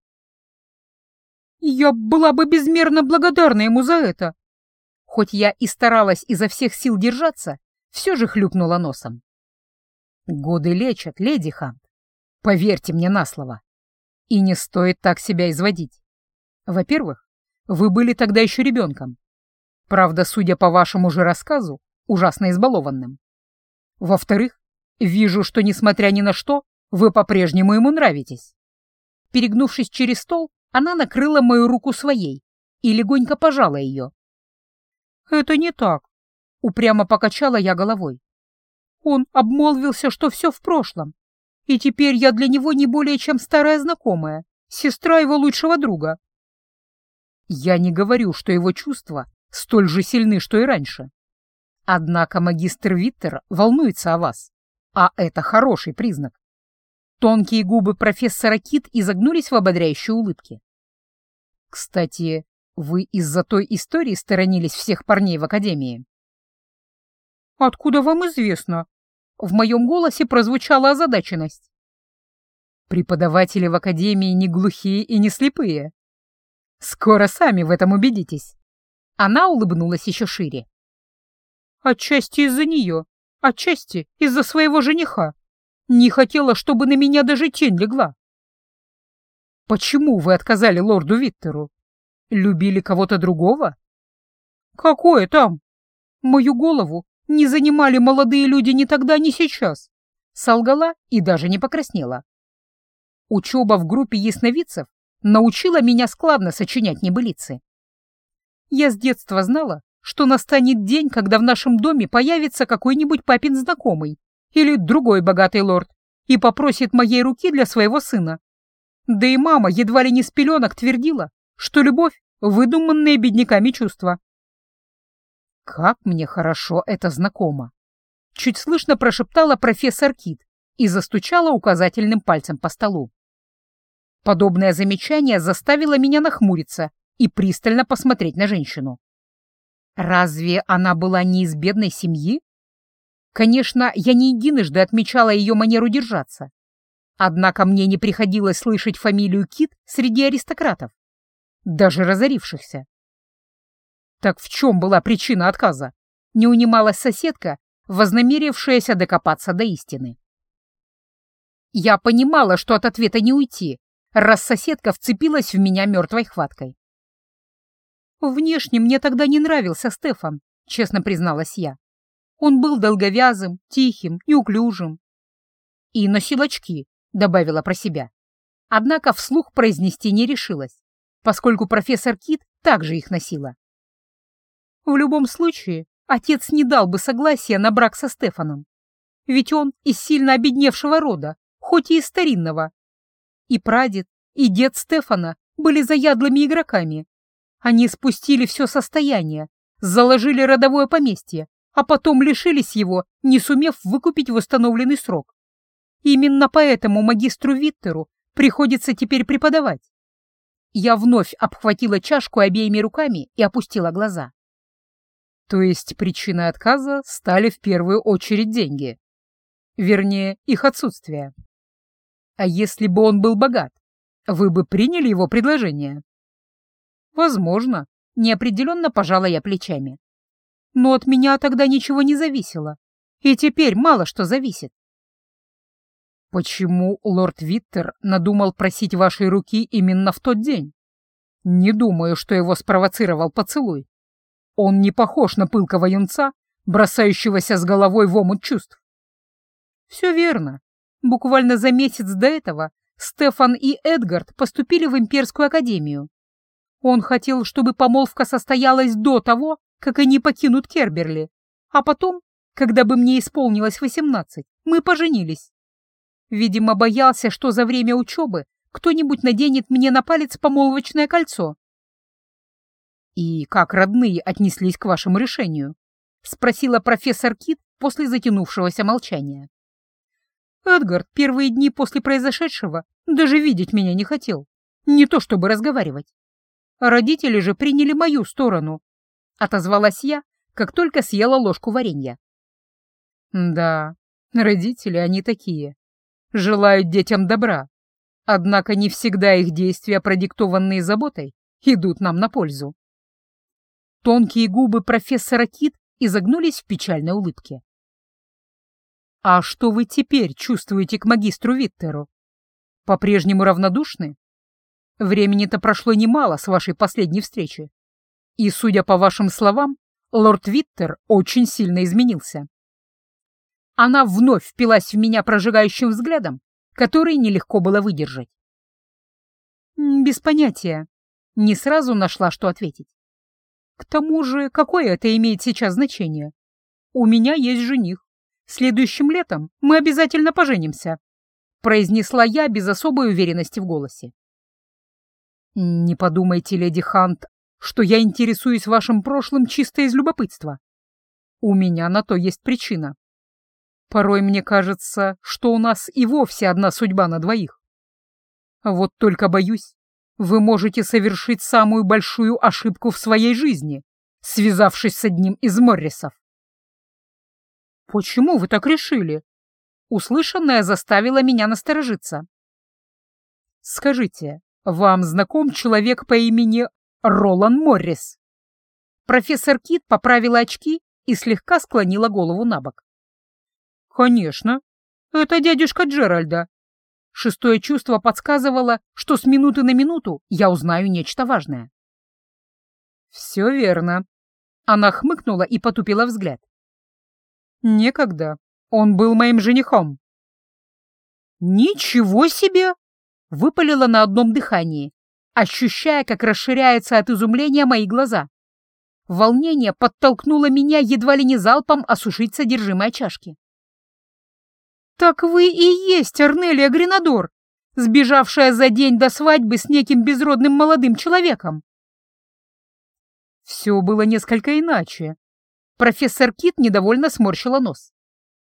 «Я была бы безмерно благодарна ему за это». Хоть я и старалась изо всех сил держаться, все же хлюпнула носом. «Годы лечат, леди Хант. Поверьте мне на слово. И не стоит так себя изводить. Во-первых, вы были тогда еще ребенком. Правда, судя по вашему же рассказу, ужасно избалованным. Во-вторых, вижу, что, несмотря ни на что, вы по-прежнему ему нравитесь». Перегнувшись через стол, она накрыла мою руку своей и легонько пожала ее. «Это не так», — упрямо покачала я головой. «Он обмолвился, что все в прошлом, и теперь я для него не более чем старая знакомая, сестра его лучшего друга». «Я не говорю, что его чувства столь же сильны, что и раньше. Однако магистр Виттер волнуется о вас, а это хороший признак». Тонкие губы профессора Кит изогнулись в ободряющей улыбке. «Кстати, вы из-за той истории сторонились всех парней в академии?» «Откуда вам известно?» В моем голосе прозвучала озадаченность. «Преподаватели в академии не глухие и не слепые. Скоро сами в этом убедитесь». Она улыбнулась еще шире. «Отчасти из-за нее, отчасти из-за своего жениха. Не хотела, чтобы на меня даже тень легла». «Почему вы отказали лорду Виттеру? Любили кого-то другого?» «Какое там? Мою голову не занимали молодые люди ни тогда, ни сейчас», — солгала и даже не покраснела. Учеба в группе ясновидцев научила меня складно сочинять небылицы. Я с детства знала, что настанет день, когда в нашем доме появится какой-нибудь папин знакомый или другой богатый лорд и попросит моей руки для своего сына. Да и мама едва ли не с пеленок твердила, что любовь — выдуманные бедняками чувства. «Как мне хорошо это знакомо!» — чуть слышно прошептала профессор Кит и застучала указательным пальцем по столу. Подобное замечание заставило меня нахмуриться и пристально посмотреть на женщину. Разве она была не из бедной семьи? Конечно, я не единожды отмечала ее манеру держаться. Однако мне не приходилось слышать фамилию Кит среди аристократов, даже разорившихся. Так в чем была причина отказа? Не унималась соседка, вознамерившаяся докопаться до истины. Я понимала, что от ответа не уйти, раз соседка вцепилась в меня мертвой хваткой. «Внешне мне тогда не нравился Стефан», — честно призналась я. «Он был долговязым, тихим, неуклюжим». «И носил очки», — добавила про себя. Однако вслух произнести не решилась, поскольку профессор Кит также их носила. В любом случае, отец не дал бы согласия на брак со Стефаном, ведь он из сильно обедневшего рода, хоть и из старинного. И прадед, и дед Стефана были заядлыми игроками. Они спустили все состояние, заложили родовое поместье, а потом лишились его, не сумев выкупить в установленный срок. Именно поэтому магистру Виттеру приходится теперь преподавать. Я вновь обхватила чашку обеими руками и опустила глаза. То есть причиной отказа стали в первую очередь деньги. Вернее, их отсутствие. А если бы он был богат, вы бы приняли его предложение? Возможно, неопределенно пожала я плечами. Но от меня тогда ничего не зависело. И теперь мало что зависит. Почему лорд Виттер надумал просить вашей руки именно в тот день? Не думаю, что его спровоцировал поцелуй. Он не похож на пылкого юнца, бросающегося с головой в омут чувств. Все верно. Буквально за месяц до этого Стефан и Эдгард поступили в Имперскую академию. Он хотел, чтобы помолвка состоялась до того, как они покинут Керберли, а потом, когда бы мне исполнилось восемнадцать, мы поженились. Видимо, боялся, что за время учебы кто-нибудь наденет мне на палец помолвочное кольцо. «И как родные отнеслись к вашему решению?» — спросила профессор Кит после затянувшегося молчания. Эдгард первые дни после произошедшего даже видеть меня не хотел, не то чтобы разговаривать. Родители же приняли мою сторону, — отозвалась я, как только съела ложку варенья. Да, родители они такие, желают детям добра, однако не всегда их действия, продиктованные заботой, идут нам на пользу. Тонкие губы профессора Кит изогнулись в печальной улыбке. «А что вы теперь чувствуете к магистру Виттеру? По-прежнему равнодушны? Времени-то прошло немало с вашей последней встречи. И, судя по вашим словам, лорд Виттер очень сильно изменился». Она вновь впилась в меня прожигающим взглядом, который нелегко было выдержать. «Без понятия». Не сразу нашла, что ответить. «К тому же, какое это имеет сейчас значение? У меня есть жених. Следующим летом мы обязательно поженимся», — произнесла я без особой уверенности в голосе. «Не подумайте, леди Хант, что я интересуюсь вашим прошлым чисто из любопытства. У меня на то есть причина. Порой мне кажется, что у нас и вовсе одна судьба на двоих. Вот только боюсь, вы можете совершить самую большую ошибку в своей жизни, связавшись с одним из Моррисов». «Почему вы так решили?» Услышанное заставило меня насторожиться. «Скажите, вам знаком человек по имени Ролан Моррис?» Профессор Кит поправила очки и слегка склонила голову на бок. «Конечно, это дядюшка Джеральда». Шестое чувство подсказывало, что с минуты на минуту я узнаю нечто важное. «Все верно». Она хмыкнула и потупила взгляд. «Некогда. Он был моим женихом». «Ничего себе!» — выпалила на одном дыхании, ощущая, как расширяются от изумления мои глаза. Волнение подтолкнуло меня едва ли не залпом осушить содержимое чашки. «Так вы и есть Арнелия Гренадор, сбежавшая за день до свадьбы с неким безродным молодым человеком?» Все было несколько иначе. Профессор Кит недовольно сморщила нос.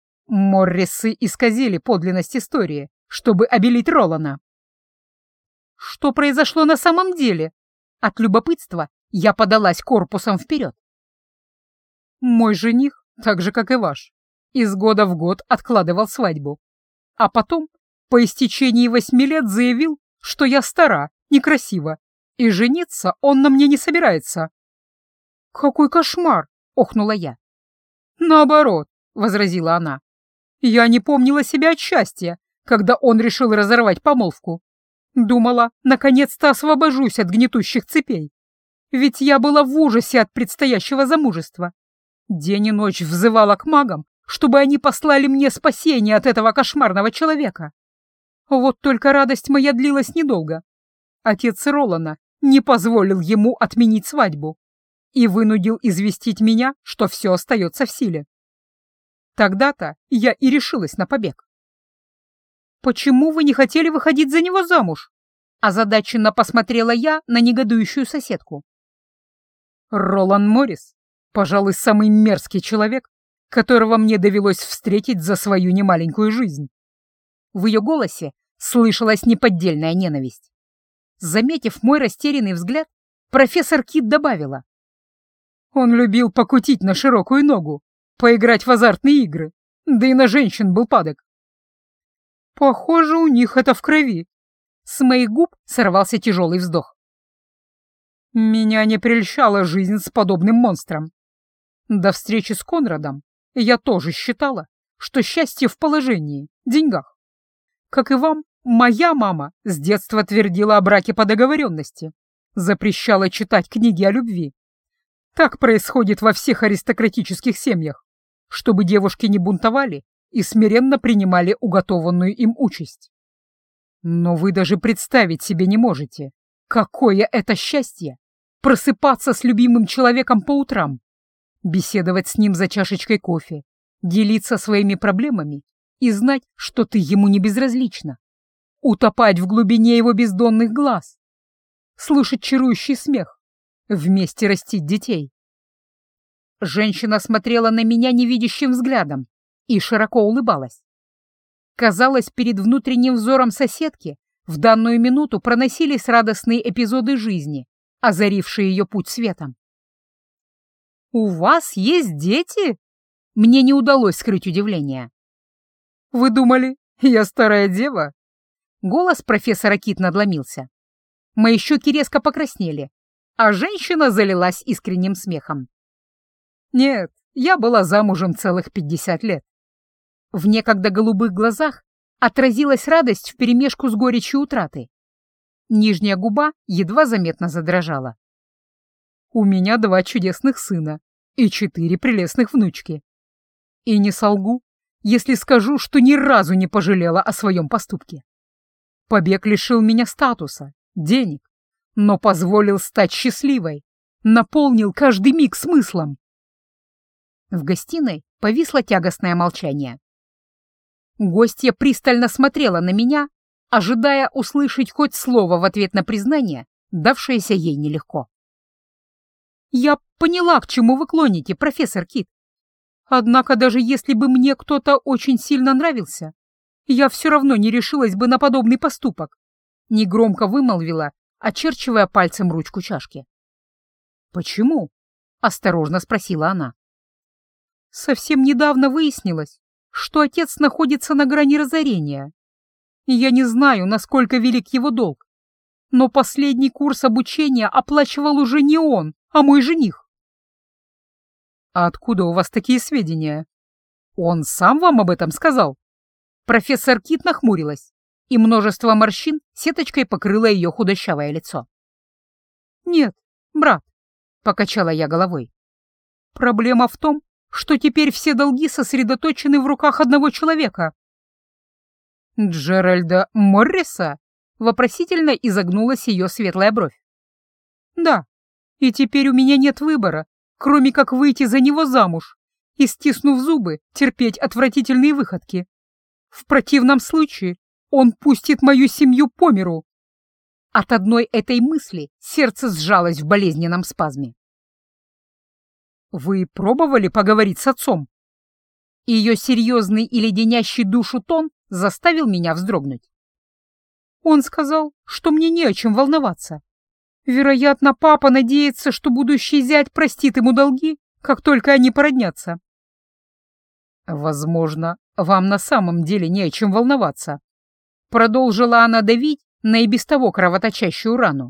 Моррисы исказили подлинность истории, чтобы обелить Ролана. Что произошло на самом деле? От любопытства я подалась корпусом вперед. Мой жених, так же, как и ваш, из года в год откладывал свадьбу. А потом, по истечении восьми лет, заявил, что я стара, некрасива, и жениться он на мне не собирается. «Какой кошмар!» — охнула я. «Наоборот», — возразила она. «Я не помнила себя от счастья, когда он решил разорвать помолвку. Думала, наконец-то освобожусь от гнетущих цепей. Ведь я была в ужасе от предстоящего замужества. День и ночь взывала к магам, чтобы они послали мне спасение от этого кошмарного человека. Вот только радость моя длилась недолго. Отец Ролана не позволил ему отменить свадьбу и вынудил известить меня, что все остается в силе. Тогда-то я и решилась на побег. «Почему вы не хотели выходить за него замуж?» Озадаченно посмотрела я на негодующую соседку. Ролан Моррис, пожалуй, самый мерзкий человек, которого мне довелось встретить за свою немаленькую жизнь. В ее голосе слышалась неподдельная ненависть. Заметив мой растерянный взгляд, профессор Кит добавила. Он любил покутить на широкую ногу, поиграть в азартные игры, да и на женщин был падок. Похоже, у них это в крови. С моих губ сорвался тяжелый вздох. Меня не прельщала жизнь с подобным монстром. До встречи с Конрадом я тоже считала, что счастье в положении, деньгах. Как и вам, моя мама с детства твердила о браке по договоренности, запрещала читать книги о любви. Так происходит во всех аристократических семьях, чтобы девушки не бунтовали и смиренно принимали уготованную им участь. Но вы даже представить себе не можете, какое это счастье — просыпаться с любимым человеком по утрам, беседовать с ним за чашечкой кофе, делиться своими проблемами и знать, что ты ему не безразлична, утопать в глубине его бездонных глаз, слушать чарующий смех, вместе растить детей. Женщина смотрела на меня невидящим взглядом и широко улыбалась. Казалось, перед внутренним взором соседки в данную минуту проносились радостные эпизоды жизни, озарившие ее путь светом. «У вас есть дети?» Мне не удалось скрыть удивление. «Вы думали, я старая дева?» Голос профессора Кит надломился. Мои щеки резко покраснели, а женщина залилась искренним смехом. «Нет, я была замужем целых пятьдесят лет». В некогда голубых глазах отразилась радость вперемешку с горечью утраты. Нижняя губа едва заметно задрожала. «У меня два чудесных сына и четыре прелестных внучки. И не солгу, если скажу, что ни разу не пожалела о своем поступке. Побег лишил меня статуса, денег, но позволил стать счастливой, наполнил каждый миг смыслом». В гостиной повисло тягостное молчание. Гостья пристально смотрела на меня, ожидая услышать хоть слово в ответ на признание, давшееся ей нелегко. «Я поняла, к чему вы клоните, профессор Кит. Однако даже если бы мне кто-то очень сильно нравился, я все равно не решилась бы на подобный поступок», — негромко вымолвила, очерчивая пальцем ручку чашки. «Почему?» — осторожно спросила она. «Совсем недавно выяснилось, что отец находится на грани разорения. Я не знаю, насколько велик его долг, но последний курс обучения оплачивал уже не он, а мой жених». «А откуда у вас такие сведения? Он сам вам об этом сказал?» Профессор Кит нахмурилась, и множество морщин сеточкой покрыло ее худощавое лицо. «Нет, брат», — покачала я головой. «Проблема в том, что теперь все долги сосредоточены в руках одного человека». «Джеральда Морриса?» — вопросительно изогнулась ее светлая бровь. «Да, и теперь у меня нет выбора, кроме как выйти за него замуж и, стиснув зубы, терпеть отвратительные выходки. В противном случае он пустит мою семью по миру». От одной этой мысли сердце сжалось в болезненном спазме. «Вы пробовали поговорить с отцом?» Ее серьезный и леденящий душу тон заставил меня вздрогнуть. Он сказал, что мне не о чем волноваться. Вероятно, папа надеется, что будущий зять простит ему долги, как только они породнятся. Возможно, вам на самом деле не о чем волноваться. Продолжила она давить на и без того кровоточащую рану.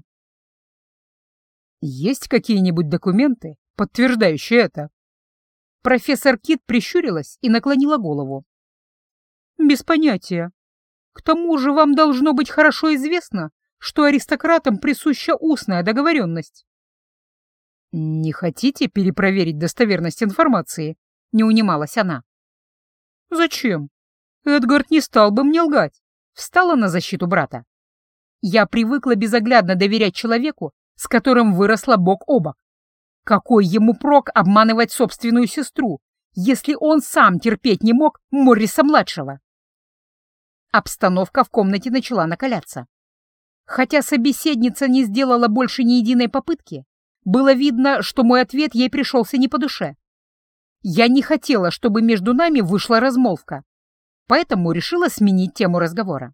Есть какие-нибудь документы, подтверждающие это? Профессор Кит прищурилась и наклонила голову. Без понятия. К тому же вам должно быть хорошо известно, что аристократам присуща устная договоренность. Не хотите перепроверить достоверность информации? Не унималась она. Зачем? Эдгард не стал бы мне лгать. Встала на защиту брата. Я привыкла безоглядно доверять человеку, с которым выросла бок о бок. Какой ему прок обманывать собственную сестру, если он сам терпеть не мог Морриса-младшего? Обстановка в комнате начала накаляться. Хотя собеседница не сделала больше ни единой попытки, было видно, что мой ответ ей пришелся не по душе. Я не хотела, чтобы между нами вышла размолвка, поэтому решила сменить тему разговора.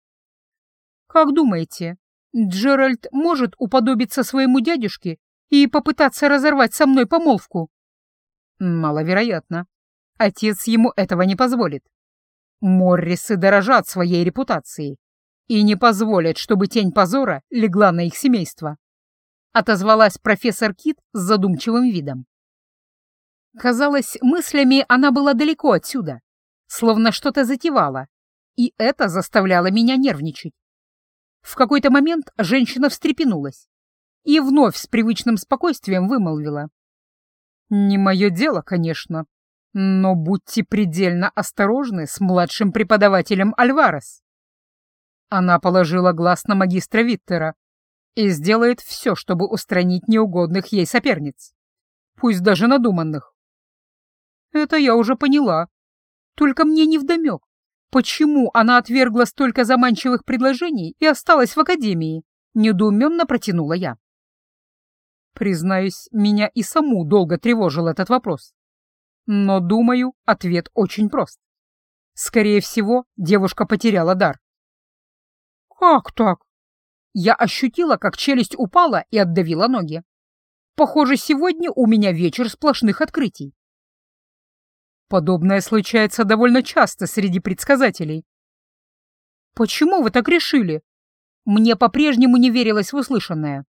«Как думаете, Джеральд может уподобиться своему дядюшке и попытаться разорвать со мной помолвку?» «Маловероятно. Отец ему этого не позволит. Моррисы дорожат своей репутацией и не позволят, чтобы тень позора легла на их семейство», — отозвалась профессор Кит с задумчивым видом. Казалось, мыслями она была далеко отсюда, словно что-то затевала, и это заставляло меня нервничать. В какой-то момент женщина встрепенулась и вновь с привычным спокойствием вымолвила. «Не мое дело, конечно, но будьте предельно осторожны с младшим преподавателем Альварес». Она положила глаз на магистра Виттера и сделает все, чтобы устранить неугодных ей соперниц, пусть даже надуманных. Это я уже поняла. Только мне невдомек, почему она отвергла столько заманчивых предложений и осталась в академии, недоуменно протянула я. Признаюсь, меня и саму долго тревожил этот вопрос. Но, думаю, ответ очень прост. Скорее всего, девушка потеряла дар. «Как так?» Я ощутила, как челюсть упала и отдавила ноги. Похоже, сегодня у меня вечер сплошных открытий. Подобное случается довольно часто среди предсказателей. Почему вы так решили? Мне по-прежнему не верилось в услышанное.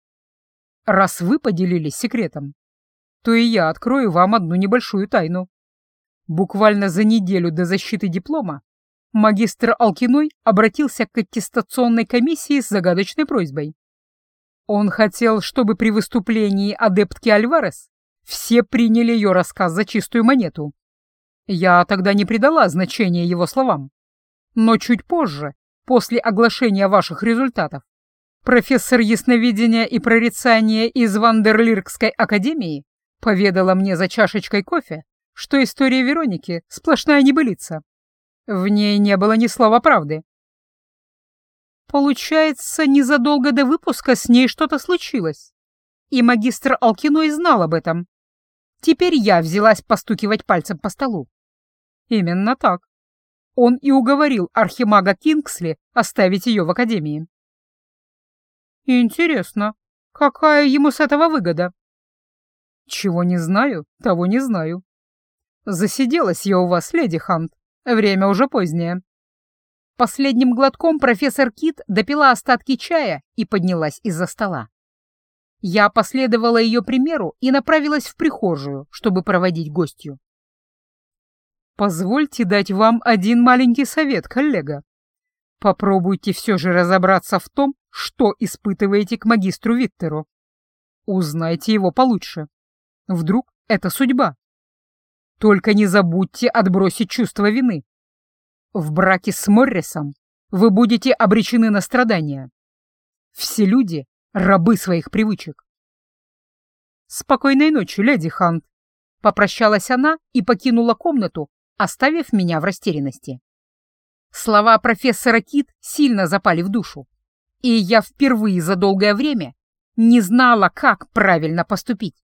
Раз вы поделились секретом, то и я открою вам одну небольшую тайну. Буквально за неделю до защиты диплома магистр Алкиной обратился к аттестационной комиссии с загадочной просьбой. Он хотел, чтобы при выступлении адептки Альварес все приняли ее рассказ за чистую монету. Я тогда не придала значения его словам. Но чуть позже, после оглашения ваших результатов, профессор ясновидения и прорицания из Вандерлиркской академии поведала мне за чашечкой кофе, что история Вероники — сплошная небылица. В ней не было ни слова правды. Получается, незадолго до выпуска с ней что-то случилось, и магистр Алкиной знал об этом. Теперь я взялась постукивать пальцем по столу. Именно так. Он и уговорил архимага Кингсли оставить ее в академии. Интересно, какая ему с этого выгода? Чего не знаю, того не знаю. Засиделась я у вас, леди Хант. Время уже позднее. Последним глотком профессор Кит допила остатки чая и поднялась из-за стола. Я последовала ее примеру и направилась в прихожую, чтобы проводить гостью. Позвольте дать вам один маленький совет, коллега. Попробуйте все же разобраться в том, что испытываете к магистру Виттеру. Узнайте его получше. Вдруг это судьба. Только не забудьте отбросить чувство вины. В браке с Моррисом вы будете обречены на страдания. Все люди — рабы своих привычек. «Спокойной ночи, леди Хант», — попрощалась она и покинула комнату, оставив меня в растерянности. Слова профессора Кит сильно запали в душу, и я впервые за долгое время не знала, как правильно поступить.